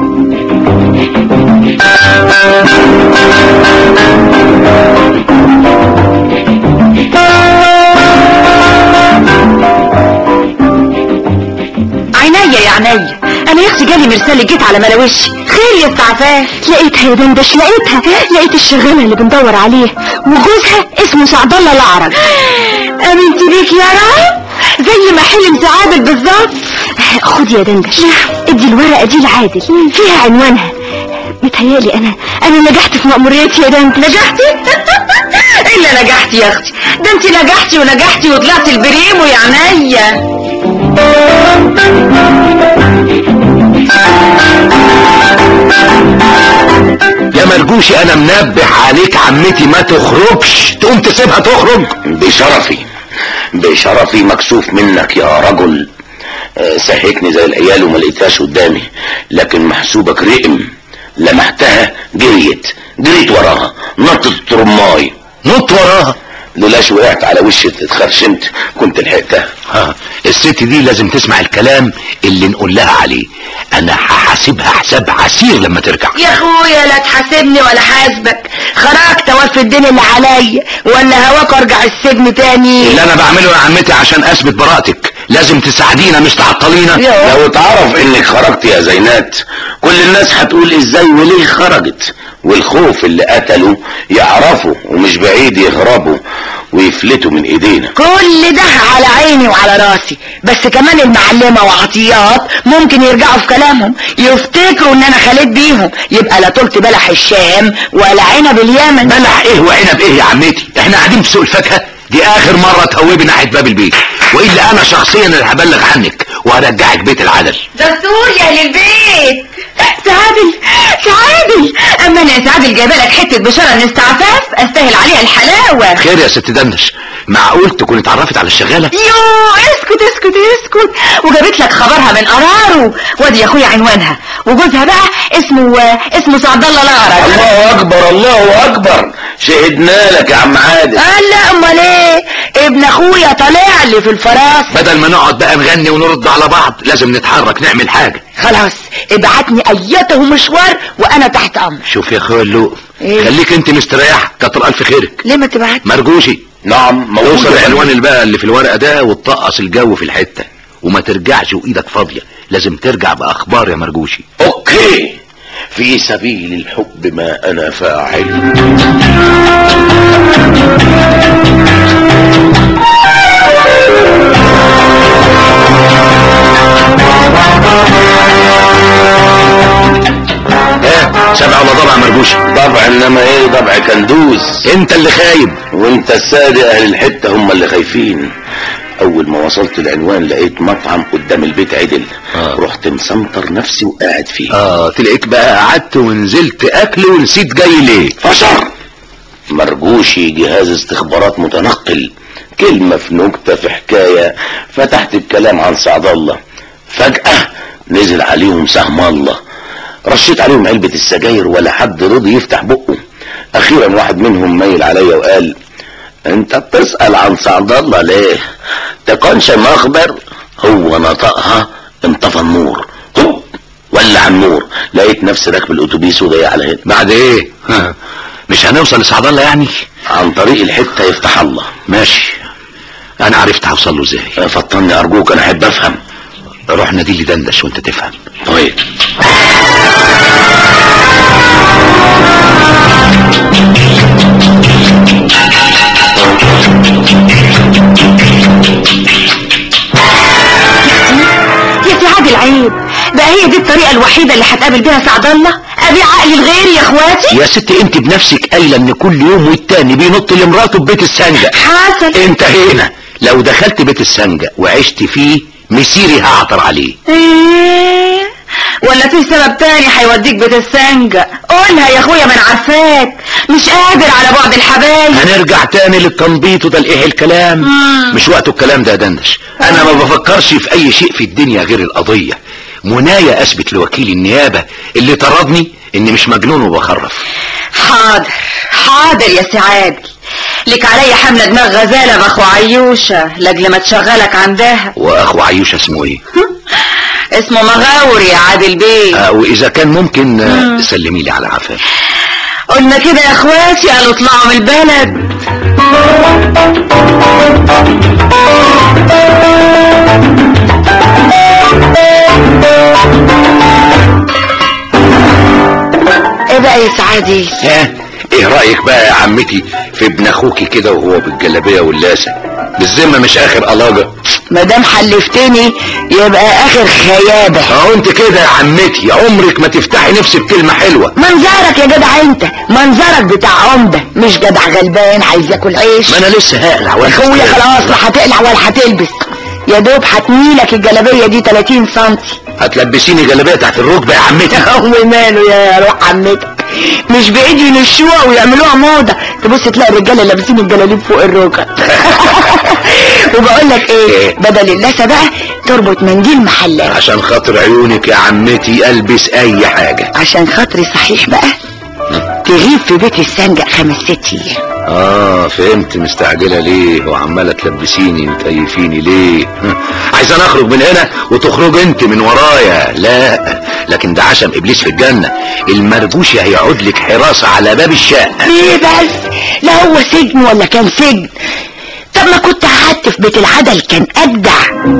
عينيا يا عينيا، انا يا اختي جالي مرسال جيت على ملاوشي. خير يا استعفاف؟ لقيتها يا دندش، لقيتها لقيت الشغالة اللي بندور عليه وجوزها اسمه سعد الله العرج. امنت بيك يا رب زي ما حلم سعادل بالظبط. خد يا دندش، ادي الورقة دي لعادل، فيها عنوانها. متهيألي انا انا نجحت في مأموريتي يا دندش. نجحتي؟ الا نجحتي يا اختي، ده انت نجحتي ونجحتي وطلعتي البريمو يا عينيا. يا مرجوشي انا منبه عليك عمتي ما تخرجش، تقوم تسيبها تخرج؟ بشرفي بشرفي مكسوف منك يا رجل. أه سهتني زي العيال وما لقيتهاش قدامي، لكن محسوبك رقم. لمحتها جريت جريت وراها، نطت الترماي. نط وراها؟ لولاش وقعت على وشي اتخرشمت كنت لحقتها. ها الست دي لازم تسمع الكلام اللي نقول لها عليه. انا هحاسبها حساب عسير لما ترجع. يا اخويا لا تحاسبني ولا حاسبك، خرجت اوفي الدين اللي عليا ولا هواك ارجع السجن تاني. اللي انا بعمله يا عمتي عشان اثبت براءتك لازم تساعدينا مش تعطلينا. لو اتعرف انك خرجت يا زينات كل الناس هتقول ازاي وليه خرجت، والخوف اللي قتله يعرفوا ومش بعيد يهربوا ويفلتوا من ايدينا. كل ده على عيني وعلى راسي، بس كمان المعلمة وعطيات ممكن يرجعوا في كلامهم يفتكروا ان انا خليت بيهم، يبقى لا طولت بلح الشام ولا عنب اليمن. بلح ايه وعنب ايه يا عمتي؟ احنا قاعدين في سوق الفاكهة؟ دي اخر مرة تهوبي ناحية باب البيت، والا انا شخصيا اللي هبلغ عنك وهرجعك بيت العدل. دستور يا للبيت. سعادل سعادل، اما انا يا سعادل جايبه لك حته بشاره من استعفاف استاهل عليها الحلاوه. خير يا ست دندش، معقول تكون اتعرفت على الشغاله؟ يو اسكت اسكت اسكت، وجابت لك خبرها من قراره. وادي يا اخويا عنوانها، وجوزها بقى اسمه اسمه سعد الله الاعرج. الله اكبر الله اكبر، شهدنا لك يا عم عادل. قال لا امال ايه، ابن اخويا طالع لي في الفراسه. بدل ما نقعد بقى نغني ونرد على بعض لازم نتحرك نعمل حاجه. خلاص ابعتني اياته مشوار وانا تحت امر. شوف يا اخويا اللوق، إيه؟ خليك انت مستريح، كتر الف خيرك. ليه ما تبعتني؟ مرجوشي. نعم توصل العنوان اللي بقى اللي في الورقه ده وتطقص الجو في الحته، وما ترجعش وايدك فاضيه، لازم ترجع باخبار يا مرجوشي. اوكي، في سبيل الحب ما انا فاعل. ايه سبع ولا ضبع مرجوشي؟ ضبع، انما ايه ضبع كندوز. انت اللي خايب وانت السادة اهل الحتة هم اللي خايفين. اول ما وصلت العنوان لقيت مطعم قدام البيت عدل. آه. رحت مسنطر نفسي وقاعد فيه. اه تلاقيك بقى قعدت ونزلت اكل ونسيت جاي ليه. فشر مرجوشي جهاز استخبارات متنقل، كلمة في نكتة في حكاية، فتحت بكلام عن سعد الله، فجأة نزل عليهم سهم الله، رشيت عليهم علبة السجاير ولا حد رضي يفتح بقه. اخيرا واحد منهم ميل عليا وقال انت بتسأل عن سعد الله ليه؟ تكونش مخبر؟ هو نطقها انطفى النور، هوب ولع النور، لقيت نفسي راكب الاتوبيس وجاي على هنا. بعد ايه؟ مش هنوصل لسعد الله يعني؟ عن طريق الحتة يفتح الله. ماشي، انا عرفت هوصل له ازاي. فطني ارجوك، انا احب افهم. روح نادي لي دندش وانت تفهم. طيب. يا سي عادل عيب بقى، هي دي الطريقه الوحيده اللي هتقابل بيها سعد الله؟ ابيع عقلي لغيري يا اخواتي؟ يا ست انت بنفسك قايله ان كل يوم والتاني بينط لمراته ببيت السنجة. حصل. انتهينا. لو دخلت بيت السنجة وعشت فيه مسيري هعطر عليه. ايه ولا في سبب تاني هيوديك بيت السنجة؟ قولها يا اخويا، من عارفاك مش قادر على بعد الحبايب. هنرجع تاني للتنبيط وتلقيح الكلام. مم. مش وقته الكلام ده يا دندش. انا ما بفكرش في اي شيء في الدنيا غير القضية. منايا اثبت لوكيل النيابة اللي طردني اني مش مجنون وبخرف. حاضر حاضر يا سي عادل، لك علي حملة دماغ غزالة باخو عيوشة لاجل ما تشغلك عندها. واخو عيوشة اسمه ايه؟ اسمه مغاور يا عادل بيه. آه واذا كان ممكن آه سلمي لي على عفاف. قلنا كده يا اخواتي، قالوا اطلعوا من البلد. ايه بقى يا سعادي؟ ها ايه رأيك بقى يا عمتي في ابن اخوكي كده وهو بالجلابية واللاسة؟ بالذمة مش اخر قلاجة؟ مادام حلفتني يبقى اخر خيابة. اهو انت كده يا عمتي عمرك ما تفتحي نفسك بكلمة حلوة. منظرك يا جدع انت، منظرك بتاع عمدة، مش جدع غلبان عايز ياكل عيش. ما انا لسه هقلع ولا اخويا خلاص، لا هتقلع ولا هتلبس، يا دوب هتنيلك الجلابية دي تلاتين سنتي. هتلبسيني جلابية تحت الركبة يا عمتي؟ هو ماله يا روح عمتك، مش بعيد ينشوها ويعملوها موضة، تبص تلاقي الرجاله لابسين الجلاليب فوق الركب. وبقول لك ايه، بدل اللاسه بقى تربط منديل محلات. عشان خاطر عيونك يا عمتي البس اي حاجة. عشان خاطري صحيح بقى تغيب في بيت السنجق خمس ست ايام. اه فهمت، مستعجلة ليه وعمالة تلبسيني وتكيفيني ليه؟ عايزة اخرج من هنا وتخرج انت من ورايا؟ لا، لكن ده عشم ابليس في الجنة، المرجوشي هيقعد لك حراسة على باب الشقة. ليه بس؟ لا هو سجن ولا كان سجن؟ طب ما كنت قعدت في بيت العدل كان اجدع.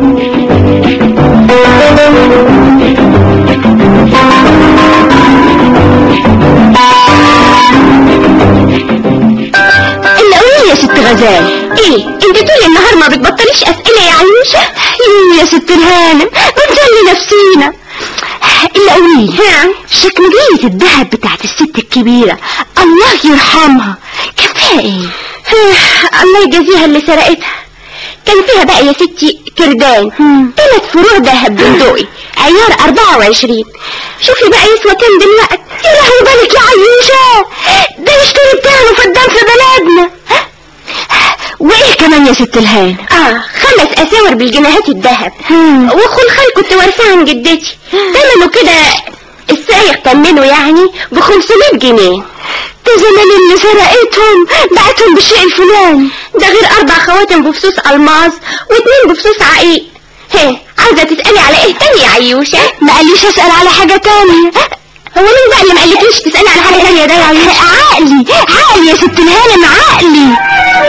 اللي قولي يا ست غزال، ايه انت طول النهار ما بتبطليش اسئله يا عيوشه؟ ليه يا ست الهانم بنسلي نفسينا. اللي قولي شكمجية الذهب بتاعت الست الكبيرة الله يرحمها كان فيها ايه؟ الله يجازيها اللي سرقتها. كان فيها بقى يا ستي كردان ثلاث فروع ذهب بندقي عيار اربعة وعشرين. شوفي بقى يسوى كام دلوقتي. يا لهوي بالك يا عيوشة، ده يشتري بتاعه فدان في بلدنا. وايه كمان يا ست الهان؟ اه خمس اساور بالجنيهات الذهب وخلخال كنت وارثاها عن جدتي، ثمنه كده السايق تمنه يعني ب خمسمية جنيه. ده زمان اللي سرقتهم بعتهم بالشيء الفلاني. ده غير اربع خواتم بفصوص الماس واتنين بفصوص عقيق. هي عاوزه تسالي على ايه تاني يا عيوشه؟ ما قاليش اسال على حاجه تانية. هو مين بقى اللي ما قالكيش تسالي على حاجه تانية ده يا عيوشه؟ عقلي عقلي يا ست الهانم عقلي.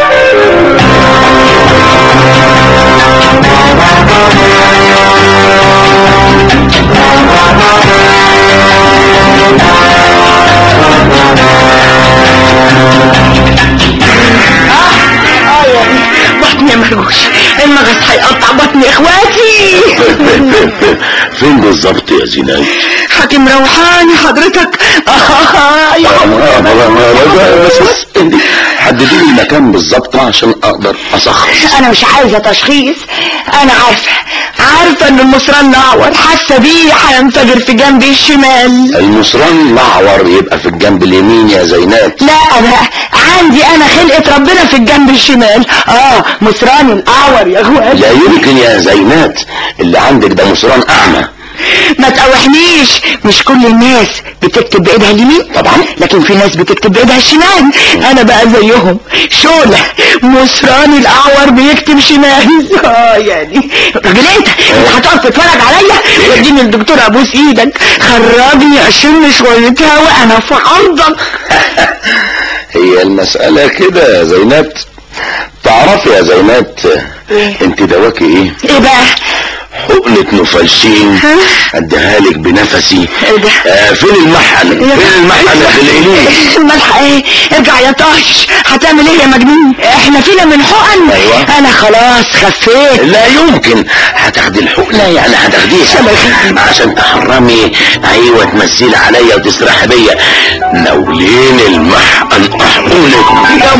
بطني يا مرجوش، المغص هيقطع بطني اخواتي. فين بالظبط يا زينات؟ حاكم روحاني حضرتك. اه يا بس بس حددي لي المكان بالظبط عشان اقدر اشخص. انا مش عايزه تشخيص، انا عارفه عارفه ان المصران الاعور حاسه بيه هينفجر في جنبي الشمال. المصران الاعور يبقى في الجنب اليمين يا زينات. لا انا عندي انا خلقه ربنا في الجنب الشمال. اه مصران الاعور يا اخواتي. لا يمكن يا زينات، اللي عندك ده مصران اعمى. ما تقوحنيش، مش كل الناس بتكتب بايدها اليمين طبعا، لكن في ناس بتكتب بايدها الشمال. انا بقى زيهم شولة مصراني الاعور بيكتب شمال. اه يعني راجل انت انت هتقعد تتفرج عليا واديني الدكتور ابوس ايدك خرجني اشم شوية هوا انا في عرضك. هي المسألة كده يا زينات. تعرفي يا زينات انت دواكي ايه؟ ايه بقى؟ حقنة نفلسين اديها لك بنفسي. ايه ده؟ آه فين المحن؟ فين المحن في العينين؟ الملحق ايه؟ ارجع يا طاش، هتعمل ايه يا مجنون؟ احنا فينا من حقن؟ ايوه انا خلاص خفيت. لا يمكن هتاخدي الحقنة يعني هتاخديها عشان تحرمي. ايوه تمثلي عليا وتسرحي بيا. ناولين المحقن احقنك.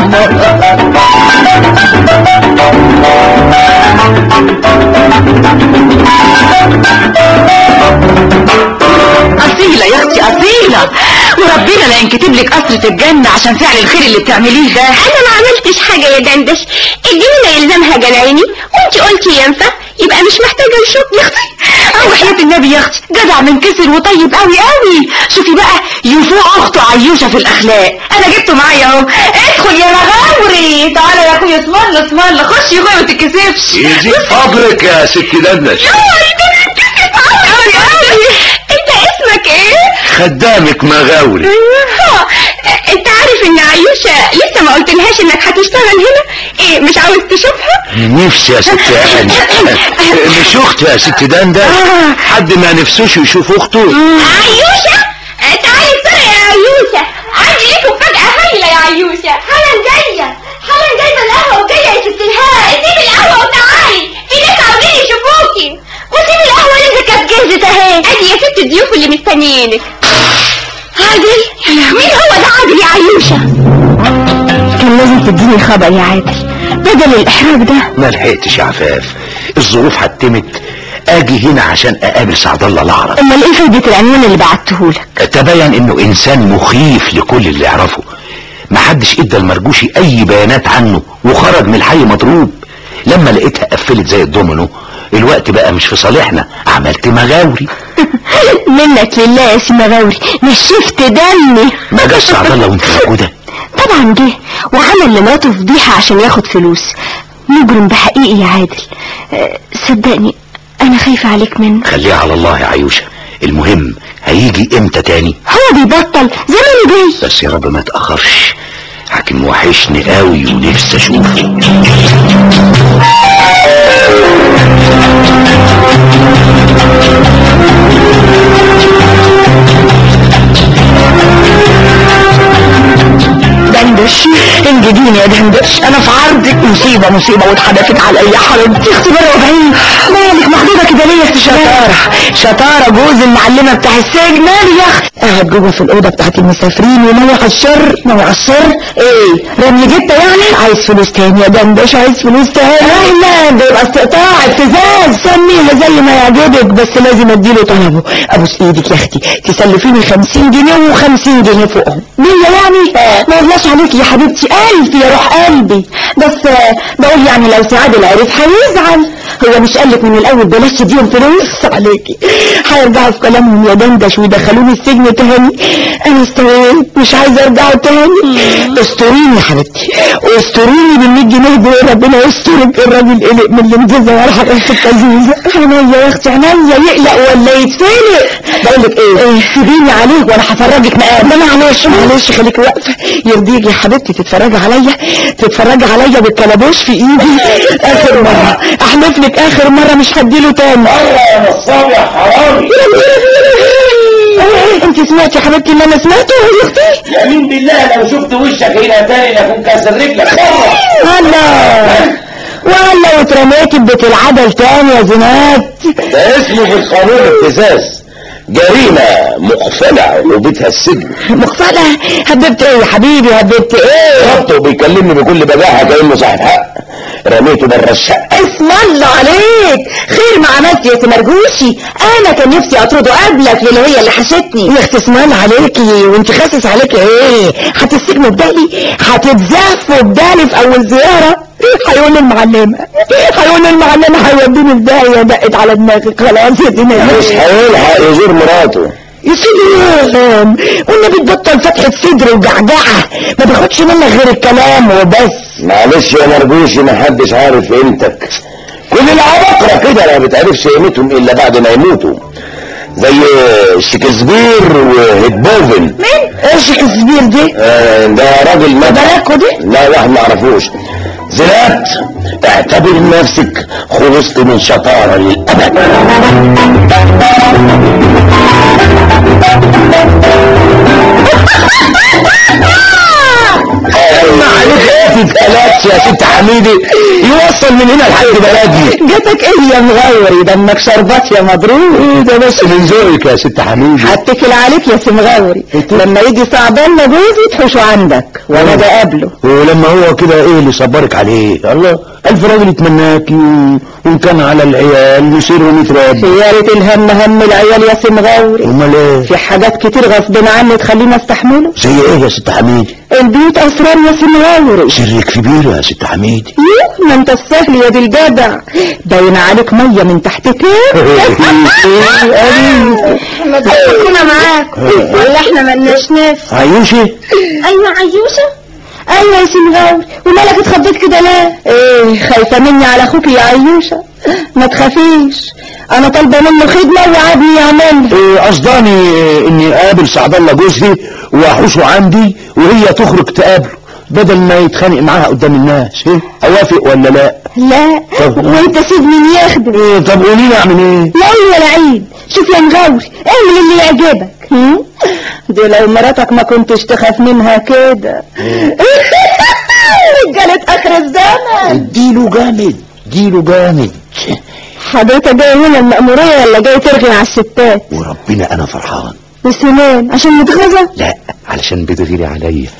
أصيلة يا أختي أصيلة، وربنا لا ينكتب لك قصرة الجنة عشان فعل الخير اللي بتعمليه ده. انا ما عملتش حاجة يا دندش، الجنينة يلزمها جنايني وانتي قلتي ينفع يبقى مش محتاجة نشوف يا اختي. اه وحياة النبي يا اختي جدع من كسر وطيب قوي قوي. شوفي بقى يفوق اخته عيوشة في الاخلاق. انا جبته معايا اهو. ادخل يا مغاوري، تعالى يا اخويا اسم الله اسم الله، خش يا اخويا ما تتكسفش. يزيد فضلك يا ست دندش. انت اسمك ايه؟ خدامك مغاوري. انت عارف ان عيوشة لسه ما قلتلهاش انك هتشتغل هنا؟ ايه مش عاوز تشوفها؟ نفسي يا ست هاني. مش اختي يا ست دندش، حد ما نفسوش يشوف اخته. عيوشة تعالي بسرعة يا عيوشة، عندي ليكم فجأة هايلة يا عيوشة. حالا جاية حالا جايبة القهوة وجاية يا ست الهاء. سيبي القهوة وتعالي، في ناس عاوزين يشوفوكي. وسيبي القهوة اللي كانت جاهزة اهي. ادي يا ست الضيوف اللي مستنيينك. عادل مين هو ده عادل يا عيوشة؟ كان لازم تديني خبر يا عادل بدل الاحراج ده. ما لحقتش يا عفاف، الظروف حتمت اجي هنا عشان اقابل سعد الله الاعرج. امال ايه فايدة العنوان اللي بعتهولك؟ تبين انه انسان مخيف لكل اللي يعرفه. محدش ادى المرجوشي اي بيانات عنه وخرج من الحي مضروب. لما لقيتها قفلت زي الدومينو الوقت بقى مش في صالحنا، عملت مغاوري. منك لله يا سي مغاوري، نشفت دمي. ما جاش سعد الله وانت موجوده؟ طبعا جه، وعمل لمراته فضيحه عشان ياخد فلوس. مجرم بحقيقي يا عادل. أه صدقني انا خايفه عليك منه. خليها على الله يا عيوشه، المهم هيجي امتى تاني؟ هو بيبطل زمانه جاي. بس يا رب ما تاخرش، حاكم وحشني قوي ونفسي اشوفه. دندش انجديني يا دندش، انا في عرضك. مصيبة مصيبة واتحدفت عليا يا حبيبتي. اختبار وبعين مالك مخدودة كده ليه يا شطارة؟ شطارة جوز المعلمة بتاع السجن. مالي يا اختي؟ قاعد جوه في الأوضة بتاعت المسافرين وناوي على الشر. ناوي على الشر ايه؟ رمي جتة يعني؟ عايز فلوس تاني يا دندش، عايز فلوس تاني. لا ده يبقى استقطاع ابتزاز، سميها زي ما يعجبك، بس لازم اديله طلبه. ابوس ايدك يا اختي تسلفيني خمسين جنيه وخمسين جنيه فوقهم. مية يعني؟ ما يغلاش عليكي يا حبيبتي، ألف يا روح قلبي. بس بقول يعني لو سعاد العريف هيزعل. هو مش قالك من الاول بلاش تديهم فلوس عليكي؟ هيرجعوا في كلامهم يا دندش ويدخلوني السجن تاني. انا استويت مش عايزه ارجعوا تاني. استوريني يا حبيبتي، واستوريني بالمية جنيه دول. ربنا يسترك. الراجل قلق من الانجازه وراح في التزويزه. عينيا يا اختي عينيا، يقلق ولا يتفلق. بقول لك ايه، سيبيني عليه وانا هفرجك مقام. لا معلش معلش خليكي واقفه. يرضيك يا حبيبتي تتفرجي عليا، تتفرجي عليا بالكلبوش في ايدي اخر مره. احلف لك اخر مره مش هديله تاني. الله يا نصاب يا حرامي. انت سمعتي يا حبيبتي اللي انا سمعته يا اختي؟ يمين بالله لو شفت وشك هنا تاني لكون كسر رجلك بره. الله ولا واترميتي ببيت العدل تاني يا زينات. ده اسمه في القانون ابتزاز، جريمة مقفلة عقوبتها السجن. مقفلة؟ هببت ايه يا حبيبي، هببت ايه؟ ربطه بيكلمني بكل بجاحة كأنه صاحب حق. رميته بره الشقة. اسم الله عليك، خير ما عملت يا سمرجوشي. انا كان نفسي اطرده قبلك للي هي اللي حشتني. يا اختي اسم الله عليكي، وانت خاسس عليكي ايه؟ هتسجنوا بدالي، هتتزفوا بدالي في اول زيارة. هيقول المعلمة، هيقول المعلمة هيوديني في داهية. دقت على دماغي خلاص يا دينا. مش هيلحق يزور مراته يا سيدي يا والنبي تبطل فتحة صدر وجعجعة، ما بياخدش منك غير الكلام وبس. معلش يا مرجوشي، محدش عارف قيمتك. كل العباقرة كده ما بتعرفش قيمتهم الا بعد ما يموتوا، زي شكسبير وهيتبوفن. مين؟ ايه شكسبير دي؟ آه ده راجل مات. بلاكو دي؟ لا واحد ما عرفوش. زينات اعتبر نفسك خلصت من شطارة للأبد. ما عليك ايه تتقلقش يا ست حميدي، يوصل من هنا لحد بلدي. جاتك ايه يا مغوري، دمك شربات يا مضروب. ايه ده بس من ذوقك يا ست حميدي. هتكل عليك يا سي مغوري، لما يجي صعبان جوزي تحوشه عندك وانا ده قبله. ولما هو كده ايه اللي صبرك عليه؟ الله، الف راجل يتمناكي وان كان على العيال يصيروا متراب. يا ريت الهم هم العيال يا سي مغوري. امال ايه؟ في حاجات كتير غصب عني تخليني استحمله. زي ايه يا ست حميدي؟ البيوت اسرار يا سي مغوري. سرك كبير يا ست حميدي. يوه ما انت السهل يا دي الجدع، باين عليك ميه من تحت تاني. ما تكون معاكم ولا احنا ملناش نفس. عيوشي؟ ايوه عيوشة. ايوه يا سي مغاوري، ومالك اتخضيت كده ليه؟ ايه خايفه مني على اخوك يا عيوشه؟ ما تخافيش، انا طالبه منه خدمه وعادني يعملها. إيه قصداني اني اقابل سعد الله جوزي واحوشه عندي وهي تخرج تقابله بدل ما يتخانق معاها قدام الناس. ايه اوافق ولا لا؟ لا وانت سيب مين ياخده. إيه طب قولي لي اعمل ايه؟ لا ولا عيب، شوف يا مغاوري اعمل اللي يعجبك. دي لو مراتك ما كنتش تخاف منها كده. رجالة اخر الزمن. اديله جامد، اديله جامد. حضرتك جاي هنا المأمورية ولا جاي ترغي على الستات؟ وربنا انا فرحان. وسلام عشان متغزى؟ لا علشان بتغيري عليا.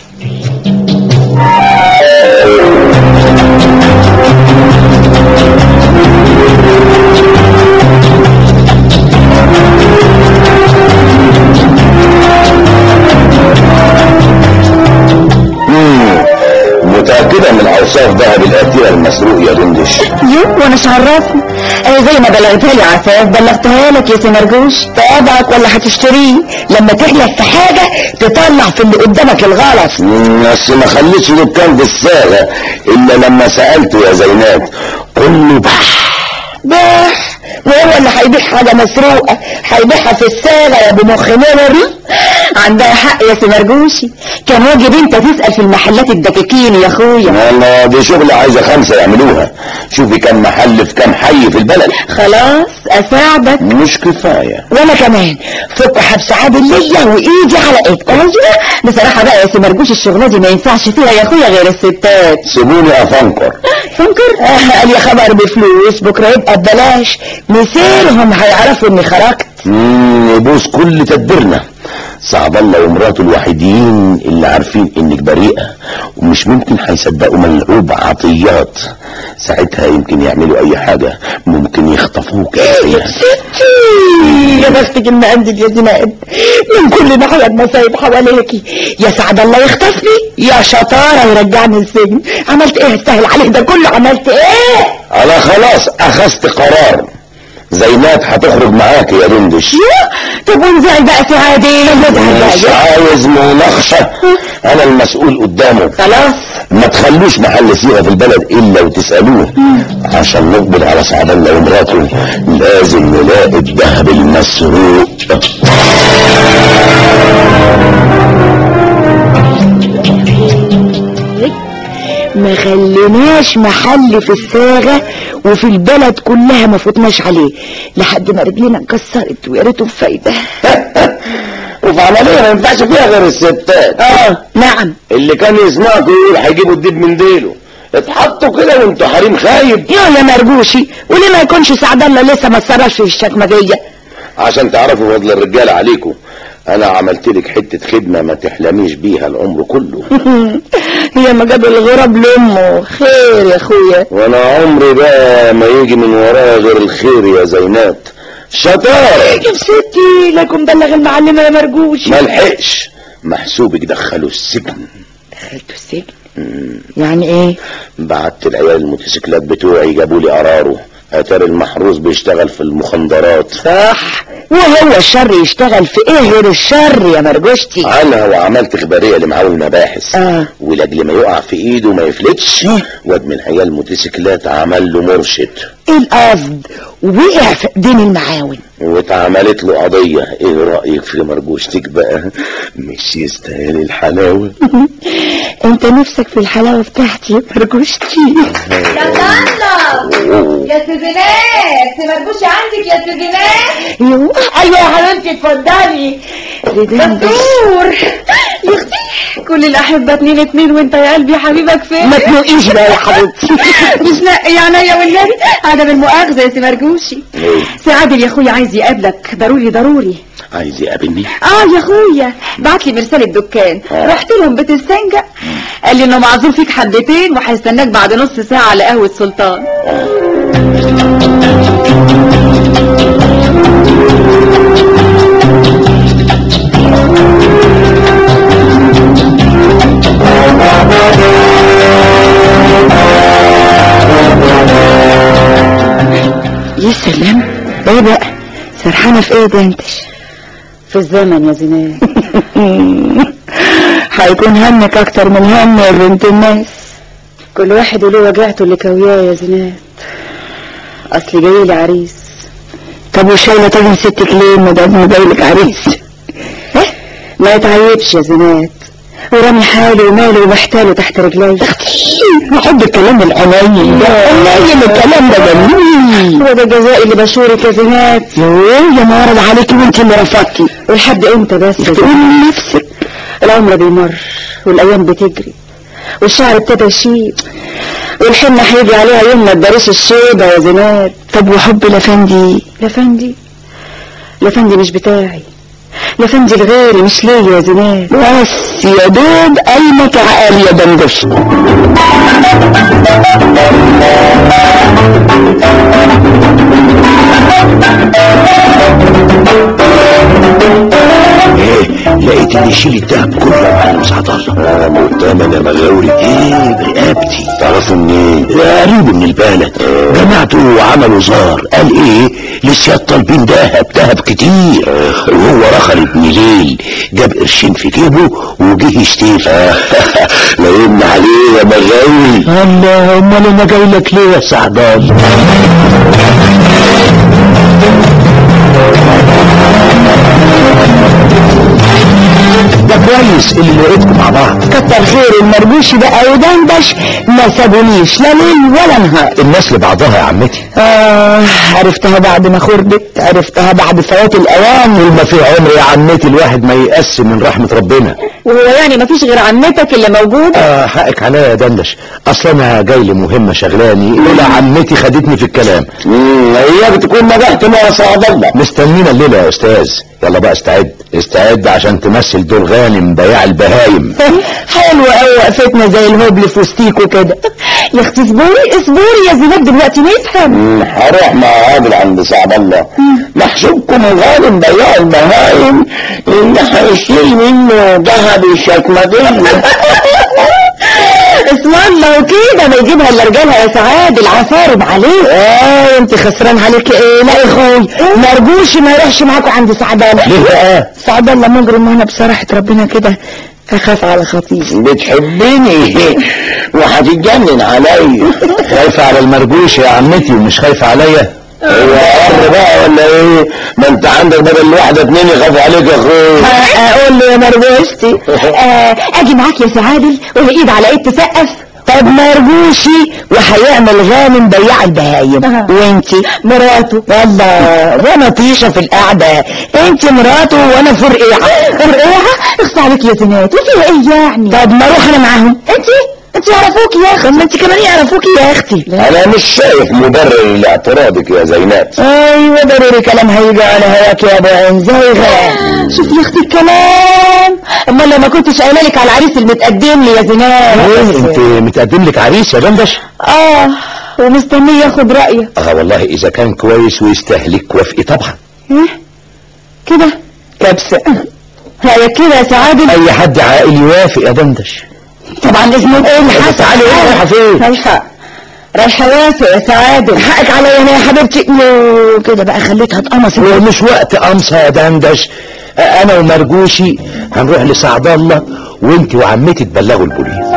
متأكدة من أوصاف ده جاب القتيل المسروق يا دندش؟ يو وانا عرفني؟ انا زي ما بلغتها لي عفاف بلغتها لك يا سمرجوش. طابعك ولا هتشتريه؟ لما تحلف في حاجه تطلع في اللي قدامك الغلط. بس ما خليتش دكان في الساغه الا لما سالته يا زينات كله بح بح. وهو اللي هيبيع حاجه مسروقه هيبيعها في الساغه يا ابو مخ نمري؟ عندها حق يا سمرجوشي، كان واجب انت تسال في المحلات الدكاكين يا اخويا. والله دي شغله عايزه خمسه يعملوها. شوفي كم محل في كم حي في البلد. خلاص اساعدك. مش كفايه. وانا كمان فك حبس عادل ليا وايدي على ايدك. ايوه بصراحه بقى يا سمرجوش الشغله دي ما ينفعش فيها يا اخويا غير الستات. سيبوني افنكر. فنكر؟ آه قال يا خبر بفلوس بكره يبقى ببلاش. مسيرهم هيعرفوا اني خرجت. امم يبوظ كل تدبيرنا. سعد الله ومراته الوحيدين اللي عارفين انك بريئه ومش ممكن هيصدقوا ملعوب عطيات. ساعتها يمكن يعملوا اي حاجه، ممكن يخطفوك يا ستي. يا بختك المقندل يا زناد، من كل ناحيه المصايب حواليكي. يا سعد الله يخطفني يا شطاره يرجعني السجن. عملت ايه استاهل عليه ده كله؟ عملت ايه؟ انا خلاص اخذت قرار. زينات هتخرج معاك يا دندش. طب وانزعي بقى سعادي. مش عايز مناقشه، انا المسؤول قدامه. خلاص ما تخلوش محل صيغه في البلد الا وتسالوه. عشان نقبض على سعد الله ومراته لازم نلاقي الذهب المسروق. ما خليناش محل في الصاغه وفي البلد كلها ما فوتناش عليه لحد ما رجلينا اتكسرت ويا ريته بفايده. وفي عمليه ما ينفعش فيها غير الستات. اه نعم. اللي كان يسمعكوا يقول هيجيبوا الديب من ديله. اتحطوا كده وانتوا حريم خايب. يا يا مرجوشي، وليه ما يكونش سعد الله لسه ما اتصرفش في الشكمجيه؟ عشان تعرفوا فضل الرجاله عليكم. انا عملت لك حته خدمه ما تحلميش بيها العمر كله. هي ما جاب الغراب لامه. خير يا اخويا. وانا عمري بقى ما يجي من ورايا غير الخير يا زينات. شطار يا ستي لكم بلغ المعلمه يا مرجوشي. ما لحقش. محسوبك دخلوا السجن. دخلته السجن؟ يعني ايه؟ بعت العيال الموتوسيكلات بتوعي جابوا لي قراره. اتاري المحروس بيشتغل في المخندرات. صح. وهو الشر يشتغل في ايه غير الشر يا مرجوشتي؟ انا وعملت اخباريه لمعاون المباحث. اه ولاجل ما يقع في ايده ما يفلتش واد من عيال الموتوسيكلات عمل له مرشد. ايه القصد؟ وقع في ايدين المعاون واتعملت له قضيه. ايه رايك في مرجوشتك بقى؟ مش يستاهل الحلاوه؟ انت نفسك في الحلاوه بتاعتي يا مرجوشتي. يا طنط يا سوزينات، مرجوشي عندك يا سوزينات؟ يو ايوه يا حبيبتي اتفضلي. دكتور يا اختي كل الاحبه اتنين اتنين وانت يا قلبي حبيبك فين؟ ما تنقيش بقى يا حبيبتي. مش نقي عينيا والنبي. عدم المؤاخذه يا سي مرجوشي. سي عادل يا اخويا عايز يقابلك ضروري ضروري. عايز يقابلني؟ اه يا اخويا بعت لي مرسال الدكان. آه. رحت لهم بيت السنجة قال لي انه معزوم فيك حبتين وهيستناك بعد نص ساعه على قهوه سلطان. يا سلام. ايه بقى سرحانه في ايه ده انت؟ في الزمن يا زينات. هيكون همك اكتر من هم يا بنت الناس. كل واحد وله وجعته اللي كوياه يا زينات. اصل جاي لي عريس. طب وشايله طاجن ستك ليه ما دام جايلك عريس؟ ايه ما يتعيبش يا زينات، ورامي حالي ومالي ومحتاله تحت رجلي. اختي بحب الكلام القليل ده. قليل الكلام ده جميل. هو ده جزائي اللي بشورك يا زينات. يوه يا معرض عليكي وانت اللي رفضتي. ولحد امتى بس تقولي نفسك؟ العمر بيمر والايام بتجري والشعر ابتدى يشيب والحنة هيجي عليها يوم ما تداريش الشيبة يا زينات. طب وحب لفندي؟ لفندي لفندي مش بتاعي. لفندي لغيري مش ليا يا زينات. بس يا دوب قلبك عقل يا دندش. ايه لقيت اللي يشيل الدهب كله يا معلم سعد الله؟ انا مؤتمن يا مغاوري. ايه برقبتي؟ تعرفوا منين؟ قريب من البلد، جمعته وعملوا زار، قال ايه للسياد طالبين دهب دهب كتير، وهو رخل ابن ليل جاب قرشين في جيبه وجه يشتري. لا يمنع عليه يا مغاوري. الله، امال انا جاي لك ليه يا سعد الله؟ ده كويس اللي لقيتكم مع بعض. كتر خير المرجوش بقى ودندش ما سابونيش لا ليل ولا نهار. الناس لبعضها يا عمتي. آه عرفتها بعد ما خربت، عرفتها بعد فوات الأوان. طول ما في عمر يا عمتي الواحد ما يقسم من رحمة ربنا. وهو يعني ما فيش غير عمتك اللي موجودة؟ آه حقك عليا يا دندش، اصل انا جاي لي مهمة شغلاني لولا عمتي خدتني في الكلام. امم هي بتكون نجحت مع سعد الله. مستنينا الليلة يا استاذ، يلا بقى استعد استعد عشان تمثل دور غانم بياع البهايم. حلوة قوي وقفتنا زي الهبل في وسطيكوا كده. يا اختي اصبري اصبري يا زينب دلوقتي نفهم. هروح مع عادل عند سعد الله، محسوبكم غانم بياع البهايم اللي هيشيل منه ذهب الشكمدين. اسم الله وكده ما يجيبها الا رجالها يا سعاد، العفارب عليه. اه انت خسران عليك ايه؟ لا يا اخوي مرجوش ما يروحش معاكم عند سعد الله. ليه بقى؟ سعد الله مجرم، وانا بصراحة ربنا كده اخاف على خطيبي. بتحبني وهتتجنن عليا. خايفة على المرجوش يا عمتي ومش خايفة عليا؟ هو قر بقى ولا ايه؟ ما انت عندك بدل واحدة اتنين يخافوا عليك يا اخوي. اقول له يا مرجوشتي آه اجي معاك يا سعادل والايد على ايد تسقف. طب مرجوشي وهيعمل غانم بياع البهايم وانتي مراته. والله وانا طيشه في القعده، انتي مراته وانا فرقيعه. فرقيعه؟ اخص عليك يا زينات وفيها ايه يعني؟ طب ما اروح انا معاهم. انتي انتي يعرفوكي يا اختي. ما انتي كمان يعرفوكي يا اختي. انا مش شايف مبرر لاعتراضك يا زينات. ايوه ضروري كلام هيجي على هواك يا ابو عين زيغه. شوف يا اختي الكلام، امال لو ما كنتش قايله لك على العريس المتقدم لي يا زينات. ايه انت متقدم لك عريس يا دندش؟ اه ومستنيه ياخد رايك. اه والله اذا كان كويس ويستهلك وافقي طبعا. ايه كده كبسه رايك كده يا سعادل؟ اي حد عاقل يوافق يا دندش. طبعا اسمه ايه اللي حاسس تعالي ايه رايحه فين؟ رايحه رايحه واسع يا سعادل. حقك عليا انا يا حبيبتي. يو كده بقى خليتها اتقمص. مش وقت قمصه يا دندش، انا ومرجوشي هنروح لسعد الله وانت وعمتي تبلغوا البوليس.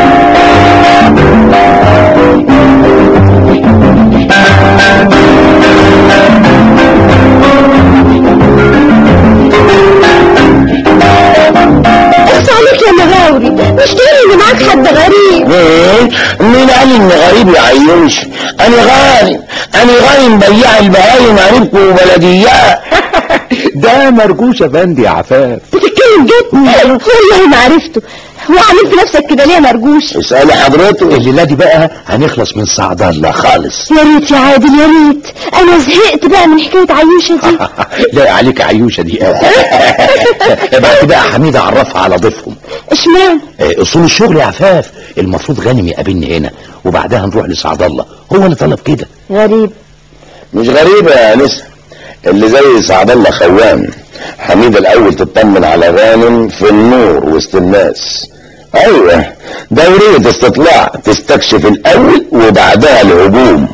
اخص عليك يا مغاوري، مش تقولي ان معاك حد غريب. ايه؟ مين قال اني غريب يا عيوش؟ انا غانم انا غانم بياع البهايم عرفكم وبلديات. ده مرجوش يا فندي يا عفاف. بتتكلم جد؟ والله ما عرفته. هو عامل في نفسك كده ليه يا مرجوش؟ اسألي حضرته. الليلة دي بقى هنخلص من سعد الله خالص. يا ريت يا عادل يا ريت، انا زهقت بقى من حكاية عيوشة دي. لا عليك عيوشة دي. بعد بقى حميدة عرفها على ضيفهم. اشمعنى؟ اصول الشغل يا عفاف، المفروض غانم يقابلني هنا وبعدها نروح لسعد الله، هو اللي طلب كده. غريب. مش غريبة يا نسا، اللي زي سعد الله خوان. حميدة الاول تطمن على غانم في النور وسط الناس. ايوه دورية استطلاع، تستكشف الاول وبعدها الهجوم.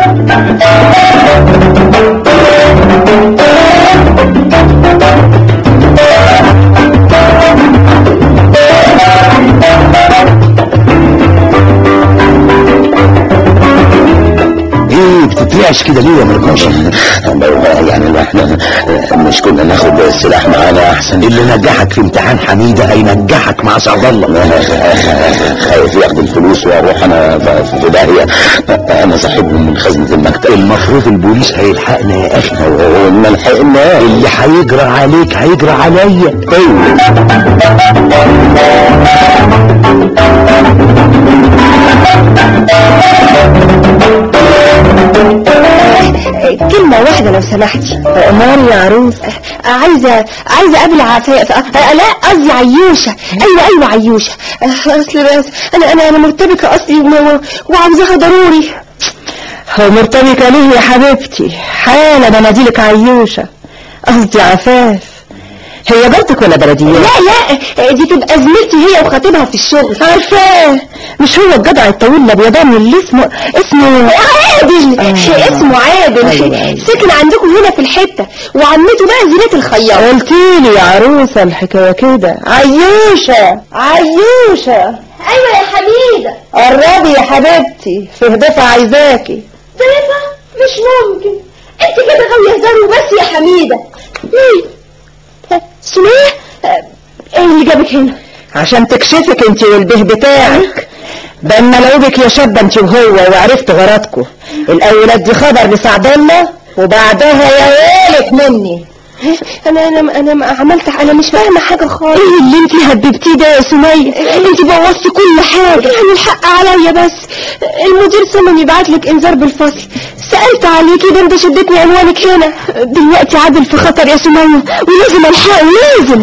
ايه بتترعش كده ليه يا مرجوش؟ يعني احنا مش كنا ناخد السلاح معانا احسن؟ اللي نجحك في امتحان حميدة هينجحك مع سعد الله. خايف ياخد الفلوس واروح انا في داهية. انا صاحبهم من خزنة المكتب. المفروض البوليس هيلحقنا يا اخي. هو ما لحقنا؟ اللي هيجرى عليك هيجرى عليا. كلمة واحدة لو سمحتي. امال يا عروس؟ عايزة عايزة اقابل عفاف. لا قصدي عيوشة. ايوه ايوه عيوشة. اصل بس انا انا انا مرتبكة اصلي وعاوزاها ضروري. هو مرتبكة ليه يا حبيبتي؟ حالا بناديلك عيوشة، قصدي عفاف. هي جارتك ولا بلديات؟ لا لا دي تبقى زميلتي هي وخطيبها في الشغل. عارفاه، مش هو الجدع الطويل الابيضاني اللي اسمه اسمه عادل؟ آه. اسمه عادل. أيوة أيوة. ساكن عندكم هنا في الحتة، وعمته بقى زينة الخياط. قلتيلي يا عروسة الحكاية كده. عيوشة عيوشة. ايوه يا حميدة. قربي يا حبيبتي، في ضيفة عايزاكي. ضيفة؟ مش ممكن، انت كده غاوية هزار وبس يا حميدة. ايه سمية؟ ايه اللي جابك هنا؟ عشان تكشفك انت والبيه بتاعك. بان ملعوبك يا شابة انت وهو وعرفت غرضكم. الاول ادي خبر لسعد الله وبعدها يا ويلك مني. انا انا انا ما عملت، انا مش فاهمه حاجه خالص. ايه اللي انت هببتيه ده يا سمية؟ انت بوظتي كل حاجه. يعني الحق عليا، بس المدير صمم يبعت لك انذار بالفصل. سالت عليكي ده انت شدتني عنوانك هنا. دلوقتي عادل في خطر يا سمية، ولازم الحقه لازم.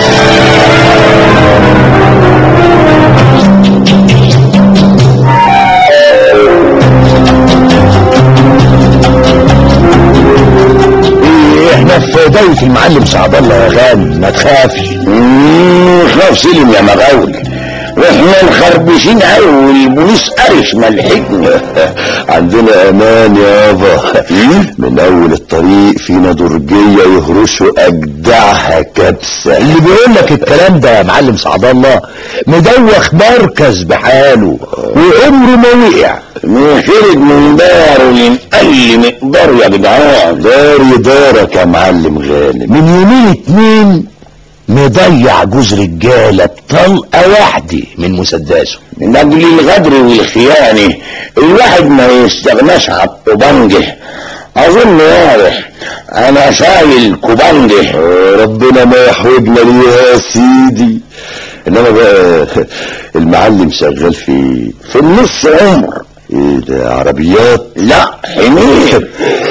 احنا في داية المعلم سعد الله يا غانم، ما تخافش. خلاص سلم يا مغاول، واحنا مخربشين قوي والبوليس قرش ملحقنا. عندنا امان يابا. من اول الطريق فينا درجية يهرشوا اجدعها كبسة. اللي بيقول لك الكلام ده يا معلم سعد الله مدوخ مركز بحاله وعمره ما وقع. خرج من داره لنقل مقدار يا جدعان. داري دارك يا معلم غانم، من يومين اتنين مضيع جوز رجاله بطلقه واحده من مسدسه. من اجل الغدر والخيانه الواحد ما يستغناش على الطبنجه. اظن واضح انا شايل كوبانجه. ربنا ما يحوجنا ليها يا سيدي. انما بقى المعلم شغال في في النص عمر. ايه ده، عربيات؟ لا حمير.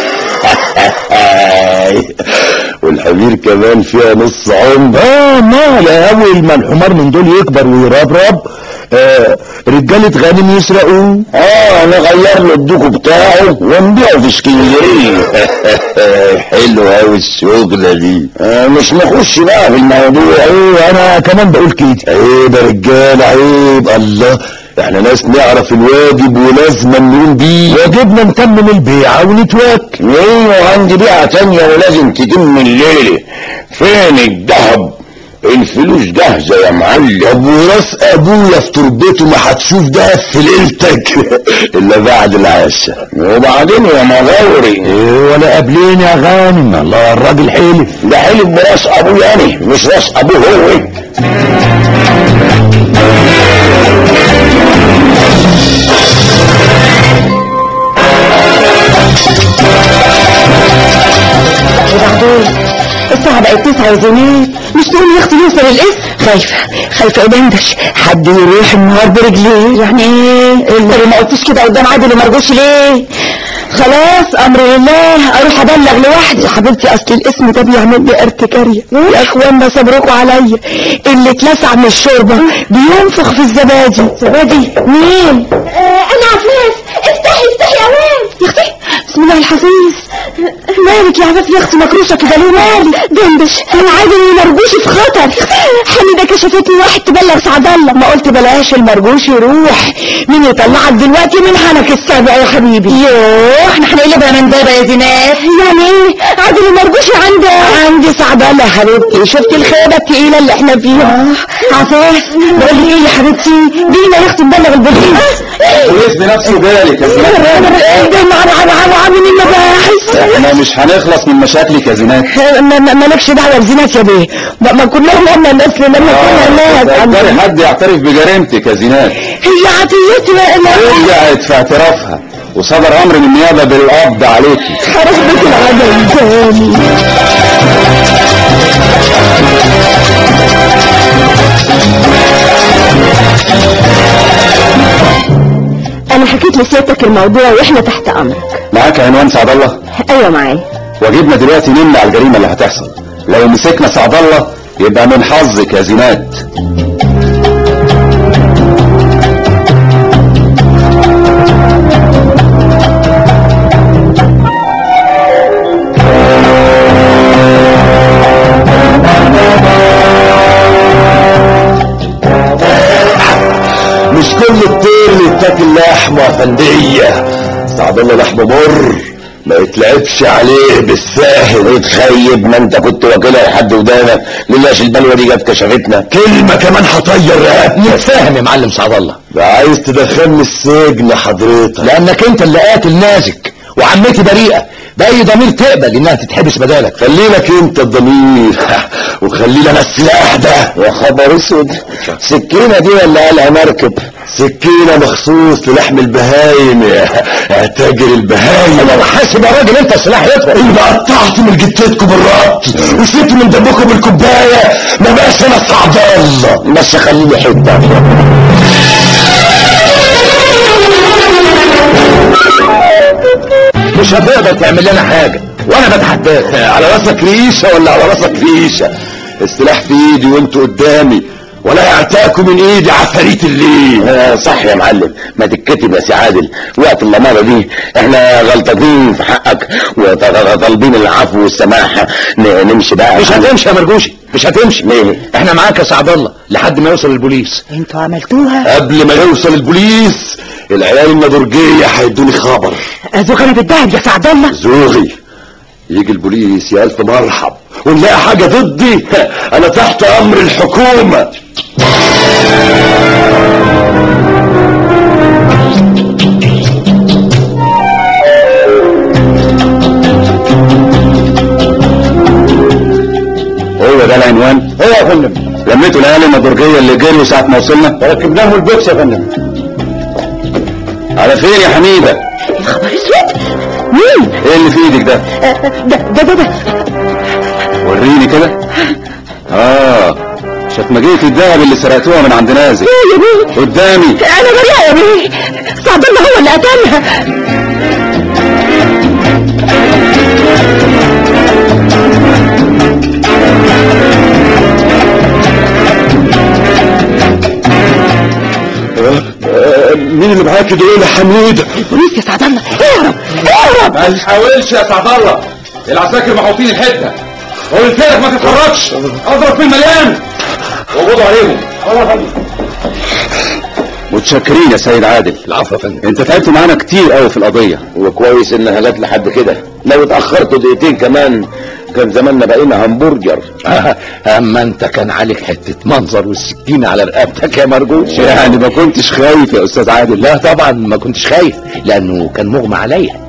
والحمير كمان فيها نص عمر. اه مال، اول ما الحمار من دول يكبر ويربرب آه رجالة غانم يسرقوه. اه نغير له الدوكو بتاعه ونبيعه في اسكندريه. حلو اوي الشغلة دي. آه مش نخش بقى في الموضوع. ايه انا كمان بقول كده. عيب يا رجال عيب. الله، احنا ناس نعرف الواجب ولازم نقوم بيه. واجبنا نكمل البيعة ونتوكل. ايوه عندي بيعة تانية ولازم تتم الليلة. فين الذهب؟ الفلوس جاهزة يا معلم. ابو راس ابويا في تربته ما هتشوف ده في ليلتك الا بعد العشاء. وبعدين يا مغاوري ايه ولا قبلين يا غانم؟ الله الراجل حلف. ده حلف براس ابويا انا مش راس ابوه هو. وبعدين الساعة بقت تسعة يا زميل، مش تقوم يا اختي نوصل الاسم؟ خايفة خايفة ادندش حد يروح النهار برجليه. يعني ايه انت اللي ما قلتش كده قدام عادل ومرجوش ليه؟ خلاص امر لله، اروح ابلغ لوحدي. يا حبيبتي اصل الاسم ده بيعمل لي ارتكارية يا اخوانا، صبركوا عليا. اللي اتلسع من الشوربة بينفخ في الزبادي. زبادي مين؟ آه انا عفاف. افتحي افتحي يا واد يا اختي بسم الله الحفيظ. مالك يا عفاف يا اختي مكروشة كده ليه؟ مالك؟ دندش انا عادل المرجوش في خطر. حميدة كشفتني واحد تبلغ سعد الله. ما قلت بلاش المرجوش يروح، مين يطلعك دلوقتي من حنك السابع يا حبيبي؟ يوه احنا هنقلبها من بابا يا زينات. يعني ايه عادل المرجوش عندي؟ عندي سعد الله يا حبيبتي. شفتي الخيبة التقيلة اللي احنا فيها؟ عفاف بقول لك ايه يا حبيبتي، بينا يا اختي نبلغ البوليس. البوليس بنفسه جالك يا زينات. عامل المباحث. احنا مش هنخلص من مشاكلك يا زينات. مالكش دعوه بزينات يا بيه، ما كلهم هم الناس لما كنا ناس. تقدري حد يعترف بجريمتك يا زينات؟ هي عطيتي رجعت في اعترافها وصدر امر من النيابه بالقبض عليكي. خرج بك العدل تاني. انا حكيت لسيادتك الموضوع واحنا تحت امرك. معاك عنوان سعد الله؟ ايوه معايا. واجبنا دلوقتي نمنع الجريمه اللي هتحصل. لو مسكنا سعد الله يبقى من حظك يا زينات. لحمه فنديه. سعد الله لحمه مر ما يتلعبش عليه بالساهل. اتخيب، ما انت كنت واكلها لحد ودانك، لولاش البلوه دي جت كشفتنا. كلمه كمان هطير رقبتك. نتفاهم يا معلم سعد الله. ده عايز تدخلني السجن حضرتك، لانك انت اللي قاتل نازك وعمتي بريئه، باي ضمير تقبل انها تتحبس بدالك؟ خلي لك انت الضمير وخلي لنا السلاح ده. يا خبر اسود، سكينه دي ولا قالها مركب؟ سكينه مخصوص للحم البهايم يا تاجر البهايم. انا حاسب يا راجل انت السلاح يطلع. يبقى قطعت من جتتكم الربط وسبت من دمكم الكوبايه، ما بقاش انا سعد الله. بس خليني حته مش هتقدر تعمل لنا حاجه وانا بتحداك. على راسك ريشه ولا على راسك ريشه؟ السلاح في ايدي وانتوا قدامي، ولا يعتاكوا من ايدي عفاريت الليل. آه صح يا معلم، ما تتكتب يا سي عادل. وقت اللمارة دي احنا غلطانين في حقك وطالبين العفو والسماحة. نمشي بقى. مش هتمشي يا مرجوشي، مش هتمشي. ليه؟ احنا معاك يا سعد الله لحد ما يوصل البوليس. انتوا عملتوها قبل ما يوصل البوليس العيال النضرجية هيدوني خبر. ازوك انا بالدهب يا سعد الله. زوغي يجي البوليس يا الف مرحب، ونلاقي حاجة ضدي انا تحت امر الحكومة. هو ده العنوان؟ ايه يا فندم؟ لميتوا العيال النضرجية اللي جريوا ساعة ما وصلنا؟ ركبناهم البوكس يا فندم. على فين يا حميدة؟ يا خبر اسود، مين؟ ايه اللي في ايدك ده؟ ده ده ده, ده. وريني كده. اه شكمجية الذهب اللي سرقتوها من عند نازل. ايه يا بيه؟ قدامي. انا بريئة يا بيه، سعد الله هو اللي قتلها. مين اللي معاك دول يا حميدة؟ البوليس يا سعد الله. اهرب اهرب. ما تحاولش يا سعد الله، العساكر محوطين الحته. قلت لك ما تتحركش، اضرب في المليان وقبضوا عليهم. متشكرين يا سيد عادل. العفو يا فندم. انت تعبت معانا كتير قوي في القضية، وكويس انها جت لحد كده. لو اتأخرتوا دقيقتين كمان كان زماننا بقينا همبرجر. اما انت كان عليك حتة منظر والسكينة على رقبتك يا مرجوش. يعني ما كنتش خايف يا استاذ عادل؟ لا طبعا ما كنتش خايف، لانه كان مغمى عليا.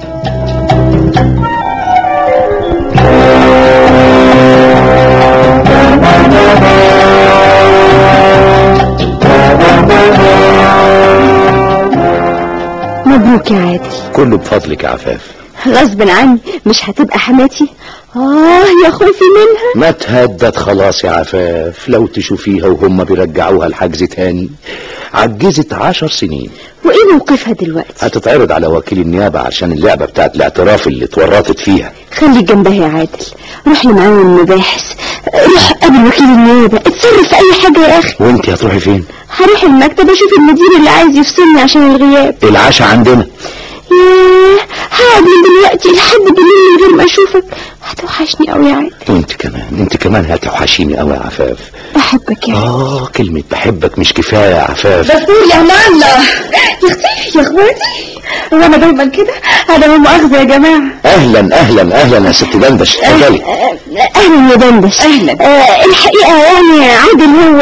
مبروك يا عادل. كله بفضلك يا عفاف. غصب عني مش هتبقى حماتي؟ اه يا خوفي منها. ما تهدد خلاص يا عفاف، لو تشوفيها وهم بيرجعوها الحجز تاني. عجزت عشر سنين. وايه موقفها دلوقتي؟ هتتعرض على وكيل النيابة عشان اللعبة بتاعت الاعتراف اللي اتورطت فيها. خليك جنبها يا عادل، روح لمعاون المباحث، روح قبل وكيل النيابة، اتصرف في اي حاجة يا اخي. وانت هتروحي فين؟ هروح المكتب اشوف المدير اللي عايز يفصلني عشان الغياب. العشاء عندنا. ياه، هقعد من دلوقتي لحد بالليل من غير ما اشوفك. هتوحشني قوي يا عادل. وانت كمان انت كمان هتوحشيني قوي يا عفاف. بحبك يا عادل. اه كلمة بحبك مش كفاية يا عفاف. دستور يا مالا. يا اختي يا اخواتي، هو انا دايما كده؟ انا لا مؤاخذة يا جماعة. اهلا اهلا اهلا يا ست دندش، اتفضلي. اهلا يا دندش. اهلا. آه الحقيقة يعني عادل هو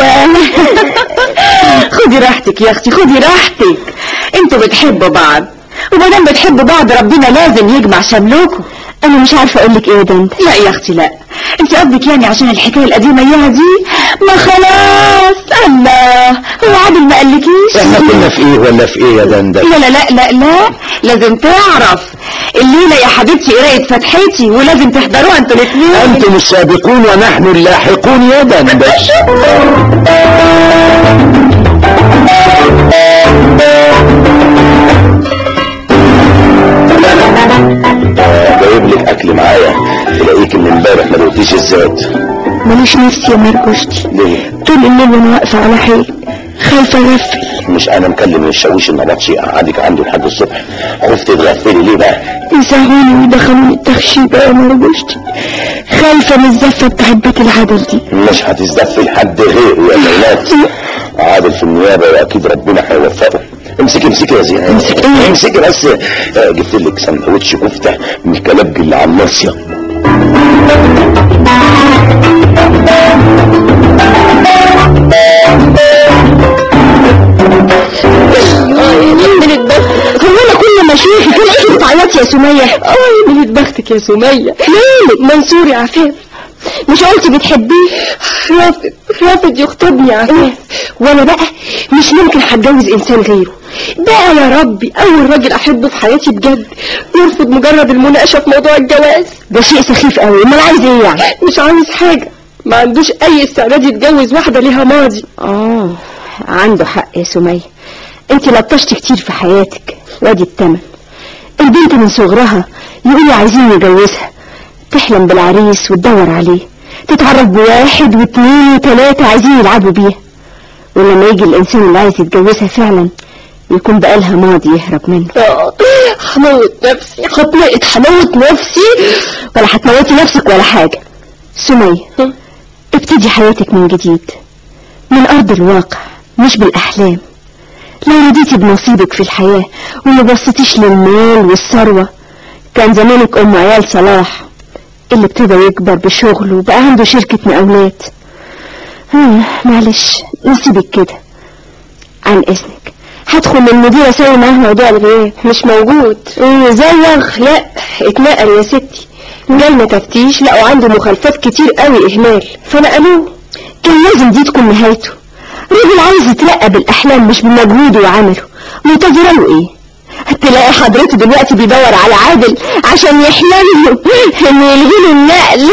خدي راحتك يا اختي، خدي راحتك. انتوا بتحبوا بعض، ومادام بتحبوا بعض ربنا لازم يجمع شملكم. انا مش عارفة اقولك ايه يا دندش. لا يا اختي لا، انت قصدك يعني عشان الحكاية القديمة اياها دي؟ ما خلاص. الله، هو عادل ما قالكيش؟ احنا كنا في ايه ولا في ايه يا دندش؟ لا لا لا لا لا، لازم تعرف الليلة يا حبيبتي قراية فتحتي، ولازم تحضروها انتوا الاثنين. انتم السابقون ونحن اللاحقون يا دندش. جايب لك اكل معايا، تلاقيك من امبارح ما دوقتيش الزيت. ماليش نفسي يا مرجوشتي. ليه؟ طول الليل وانا واقفة على حيل، خايفة اغفل. مش انا مكلم الشاويش النبطشي قعدك عنده لحد الصبح، خفت تغفلي ليه بقى؟ يسهوني ويدخلوني التخشيبة يا مرجوشتي، خايفة من الزفة بتاعت بيت العدل دي. مش هتزدفي لحد غيره يا ميلاد. عادل في النيابة واكيد ربنا هيوفقه. امسكي امسكي يا زينات، امسكي امسكي بس. آه جبت لك سندوتش كفته من الكلاب اللي على الناصيه. هو انا كل ما اشوفك الاقيكي بتعيطي يا سمية؟ اه من بختك يا سمية. مالك؟ منصور يا عفاف، مش قلتي بتحبيه؟ رافض رافض يخطبني يا عفاف، وانا بقى مش ممكن هتجوز انسان غيره. بقى يا ربي اول راجل احبه في حياتي بجد يرفض مجرد المناقشه في موضوع الجواز. ده شيء سخيف قوي. امال عايز ايه يعني؟ مش عاوز حاجه، ما عندوش اي استعداد يتجوز واحده ليها ماضي. اه عنده حق يا سمية، انت لطشتي كتير في حياتك وادي التمن. البنت من صغرها يقولوا عايزين نجوزها، تحلم بالعريس وتدور عليه، تتعرف بواحد واثنين وثلاثة عايزين يلعبوا بيها، ولما يجي الانسان اللي عايز يتجوزها فعلا يكون بقالها ماضي يهرب منه. هموت نفسي، هتموت هموت نفسي. ولا هتموتي نفسك ولا حاجة سمية، ابتدي حياتك من جديد، من ارض الواقع مش بالاحلام. لو رديتي بنصيبك في الحياة وما بصيتيش للمال والثروة كان زمانك ام عيال صلاح اللي ابتدى يكبر بشغله وبقى عنده شركة مقاولات. آه معلش نسيبك كده. عن اذنك هدخل للمدير اسوي معاه موضوع الغياب. مش موجود. ايه زيغ؟ لا اتنقل يا ستي، جالنا تفتيش لقوا عنده مخالفات كتير قوي اهمال فنقلوه. كان لازم دي تكون نهايته. راجل عايز يترقى بالاحلام مش بمجهوده وعمله، منتظره له ايه؟ تلاقي حضرته دلوقتي بيدور على عادل عشان يحلم له انه يلغي له النقل.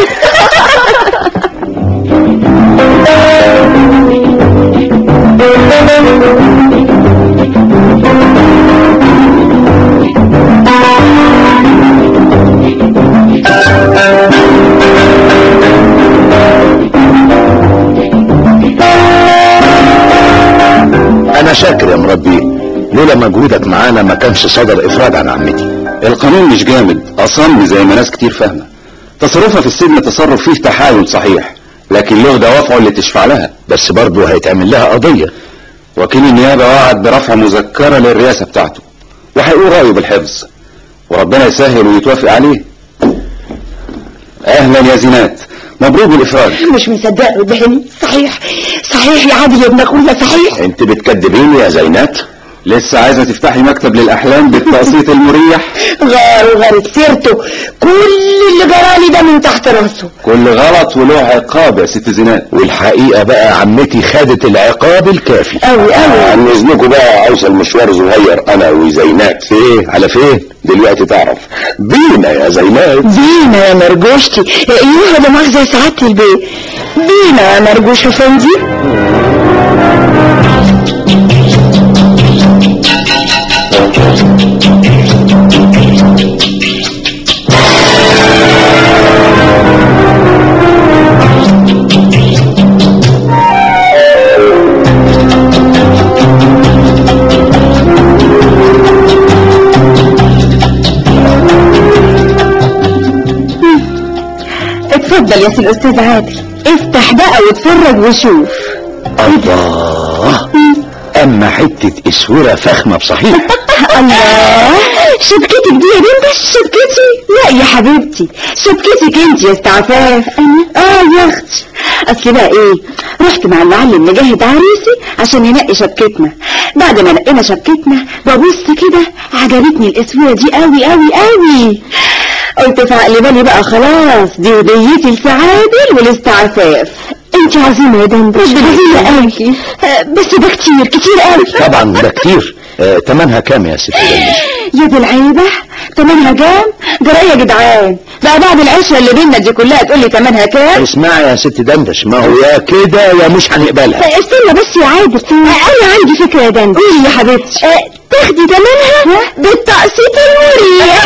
انا شاكر يا مربي، لولا مجهودك معانا ما كانش صدر افراد عن عمتي. القانون مش جامد اصم زي ما ناس كتير فاهمه. تصرفها في السجن تصرف فيه تحايل صحيح، لكن له دوافعه اللي تشفع لها. بس برضه هيتعمل لها قضيه. وكيل النيابه وعد برفع مذكره للرئاسه بتاعته وهيقول رايه بالحفظ، وربنا يسهل ويتوافق عليه. اهلا يا زينات، مبروك بالافراد. مش مصدق قدامي. صحيح صحيح يا عادل يا ابن اخويا، صحيح. انت بتكدبيني يا زينات؟ لسه عايزه تفتحي مكتب للاحلام بالتقسيط المريح؟ غار وغارت سيرته، كل اللي جرالي ده من تحت راسه. كل غلط وله عقاب يا ست زينات. والحقيقه بقى عمتي خدت العقاب الكافي. قوي قوي. عن اذنكم بقى اوصل مشوار صغير انا وزينات. ايه على فين؟ دلوقتي تعرف بينا يا زينات. بينا يا مرجوشتي. ايوه ده مؤاخذة يا سعادة البيه. بينا يا مرجوش افندي. اتفضل يا سي الاستاذ عادل، افتح بقى واتفرج وشوف. الله، اما حتة اسورة فخمة بصحيح. الله، شبكتك دي يا بنت؟ شبكتي؟ لا يا حبيبتي، شبكتك انت يا استعفاف. اه يا اختي، اصل بقى ايه، رحت مع المعلم مجاهد عريسي عشان ينقي شبكتنا. بعد ما نقينا شبكتنا ببص كده عجبتني الاسورة دي قوي قوي قوي. قلت في عقلي بالي بقى خلاص دي هديتي لسعادل والاستعفاف. انت عظيمه يا دندش، عظيمه قوي. بس ده كتير كتير قوي. طبعا ده كتير. آه، تمنها كام يا ست دندش؟ يا دي العيبه، تمنها كام؟ جرى يا جدعان بقى بعد العشره اللي بينا دي كلها تقول لي تمنها كام؟ اسمعي يا ست دندش، ما هو يا كده يا مش هنقبلها. استنى بس يا عادل، انا عندي فكره يا دندش. قولي يا حبيبتي. اه تاخدي تمنها بالتقسيط المريح.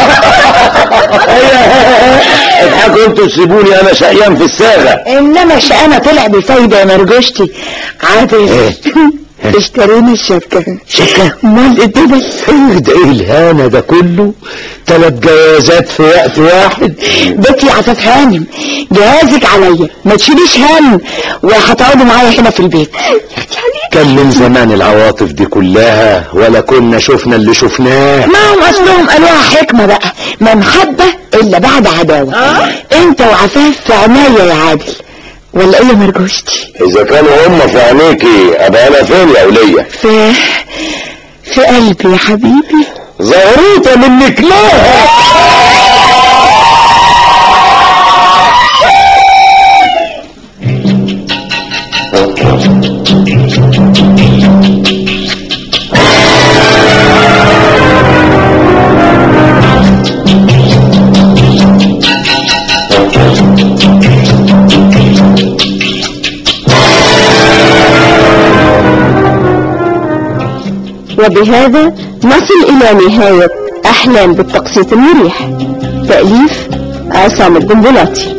اضحكوا انتوا تسيبوني انا شقيان في الساغه. انما الشقانه طلع بفايده يا مرجوشتي. عادل اشترينا الشبكه. شبكه؟ امال ايه ده بس؟ ايه ده؟ ايه الهنا ده كله؟ ثلاث جوازات في وقت واحد. بيتي يا عفاف هانم، جهازك عليا ما تشيليش هم، وهتقعدوا معايا هنا في البيت. يا اختي عليك كان من زمان العواطف دي كلها ولا كنا شفنا اللي شفناه. ما هم اصلهم قالوها حكمة بقى، ما محبة الا بعد عداوة. أه؟ انت وعفاف في عناية يا عادل، ولا ايه يا مرجوشتي؟ اذا كانوا هم في عينيكي ابقى انا فين يا ولية؟ في في قلبي يا حبيبي. زغروطة منك لها. وبهذا نصل إلى نهاية أحلام بالتقسيط المريح. تأليف عصام الجنبلاطي.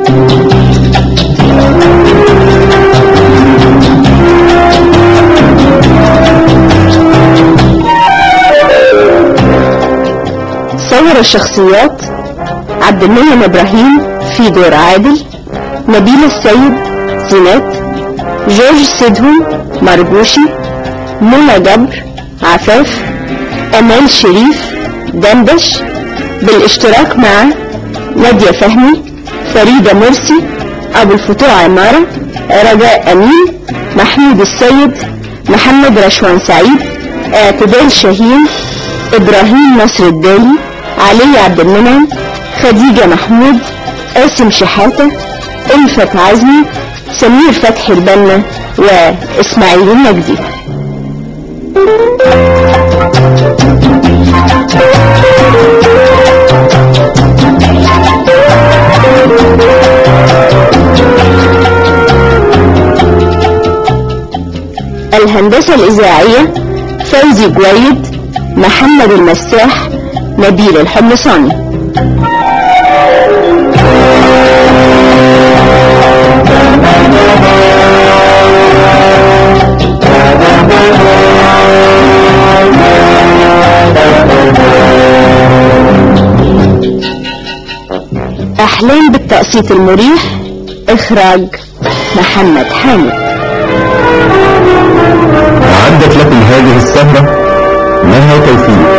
صور الشخصيات: عبد المنعم إبراهيم في دور عادل، نبيل السيد زينات، جورج سيدهم مرجوشي، منى جبر عفاف، أمال شريف دندش، بالاشتراك مع نادية فهمي، فريدة مرسي، أبو الفتوح عمارة، رجاء أمين، محمود السيد، محمد رشوان سعيد، اعتدال شاهين، إبراهيم نصر الدالي، علي عبد المنعم، خديجة محمود، قاسم شحاتة، ألفت عزمي، سمير فتحي البنا، وإسماعيل النجدي. الهندسة الإذاعية: فوزي جويد، محمد المساح، نبيل الحمصاني. أحلام بالتقسيط المريح، إخراج محمد حامد. أعدت لكم هذه السهرة مها توفيق.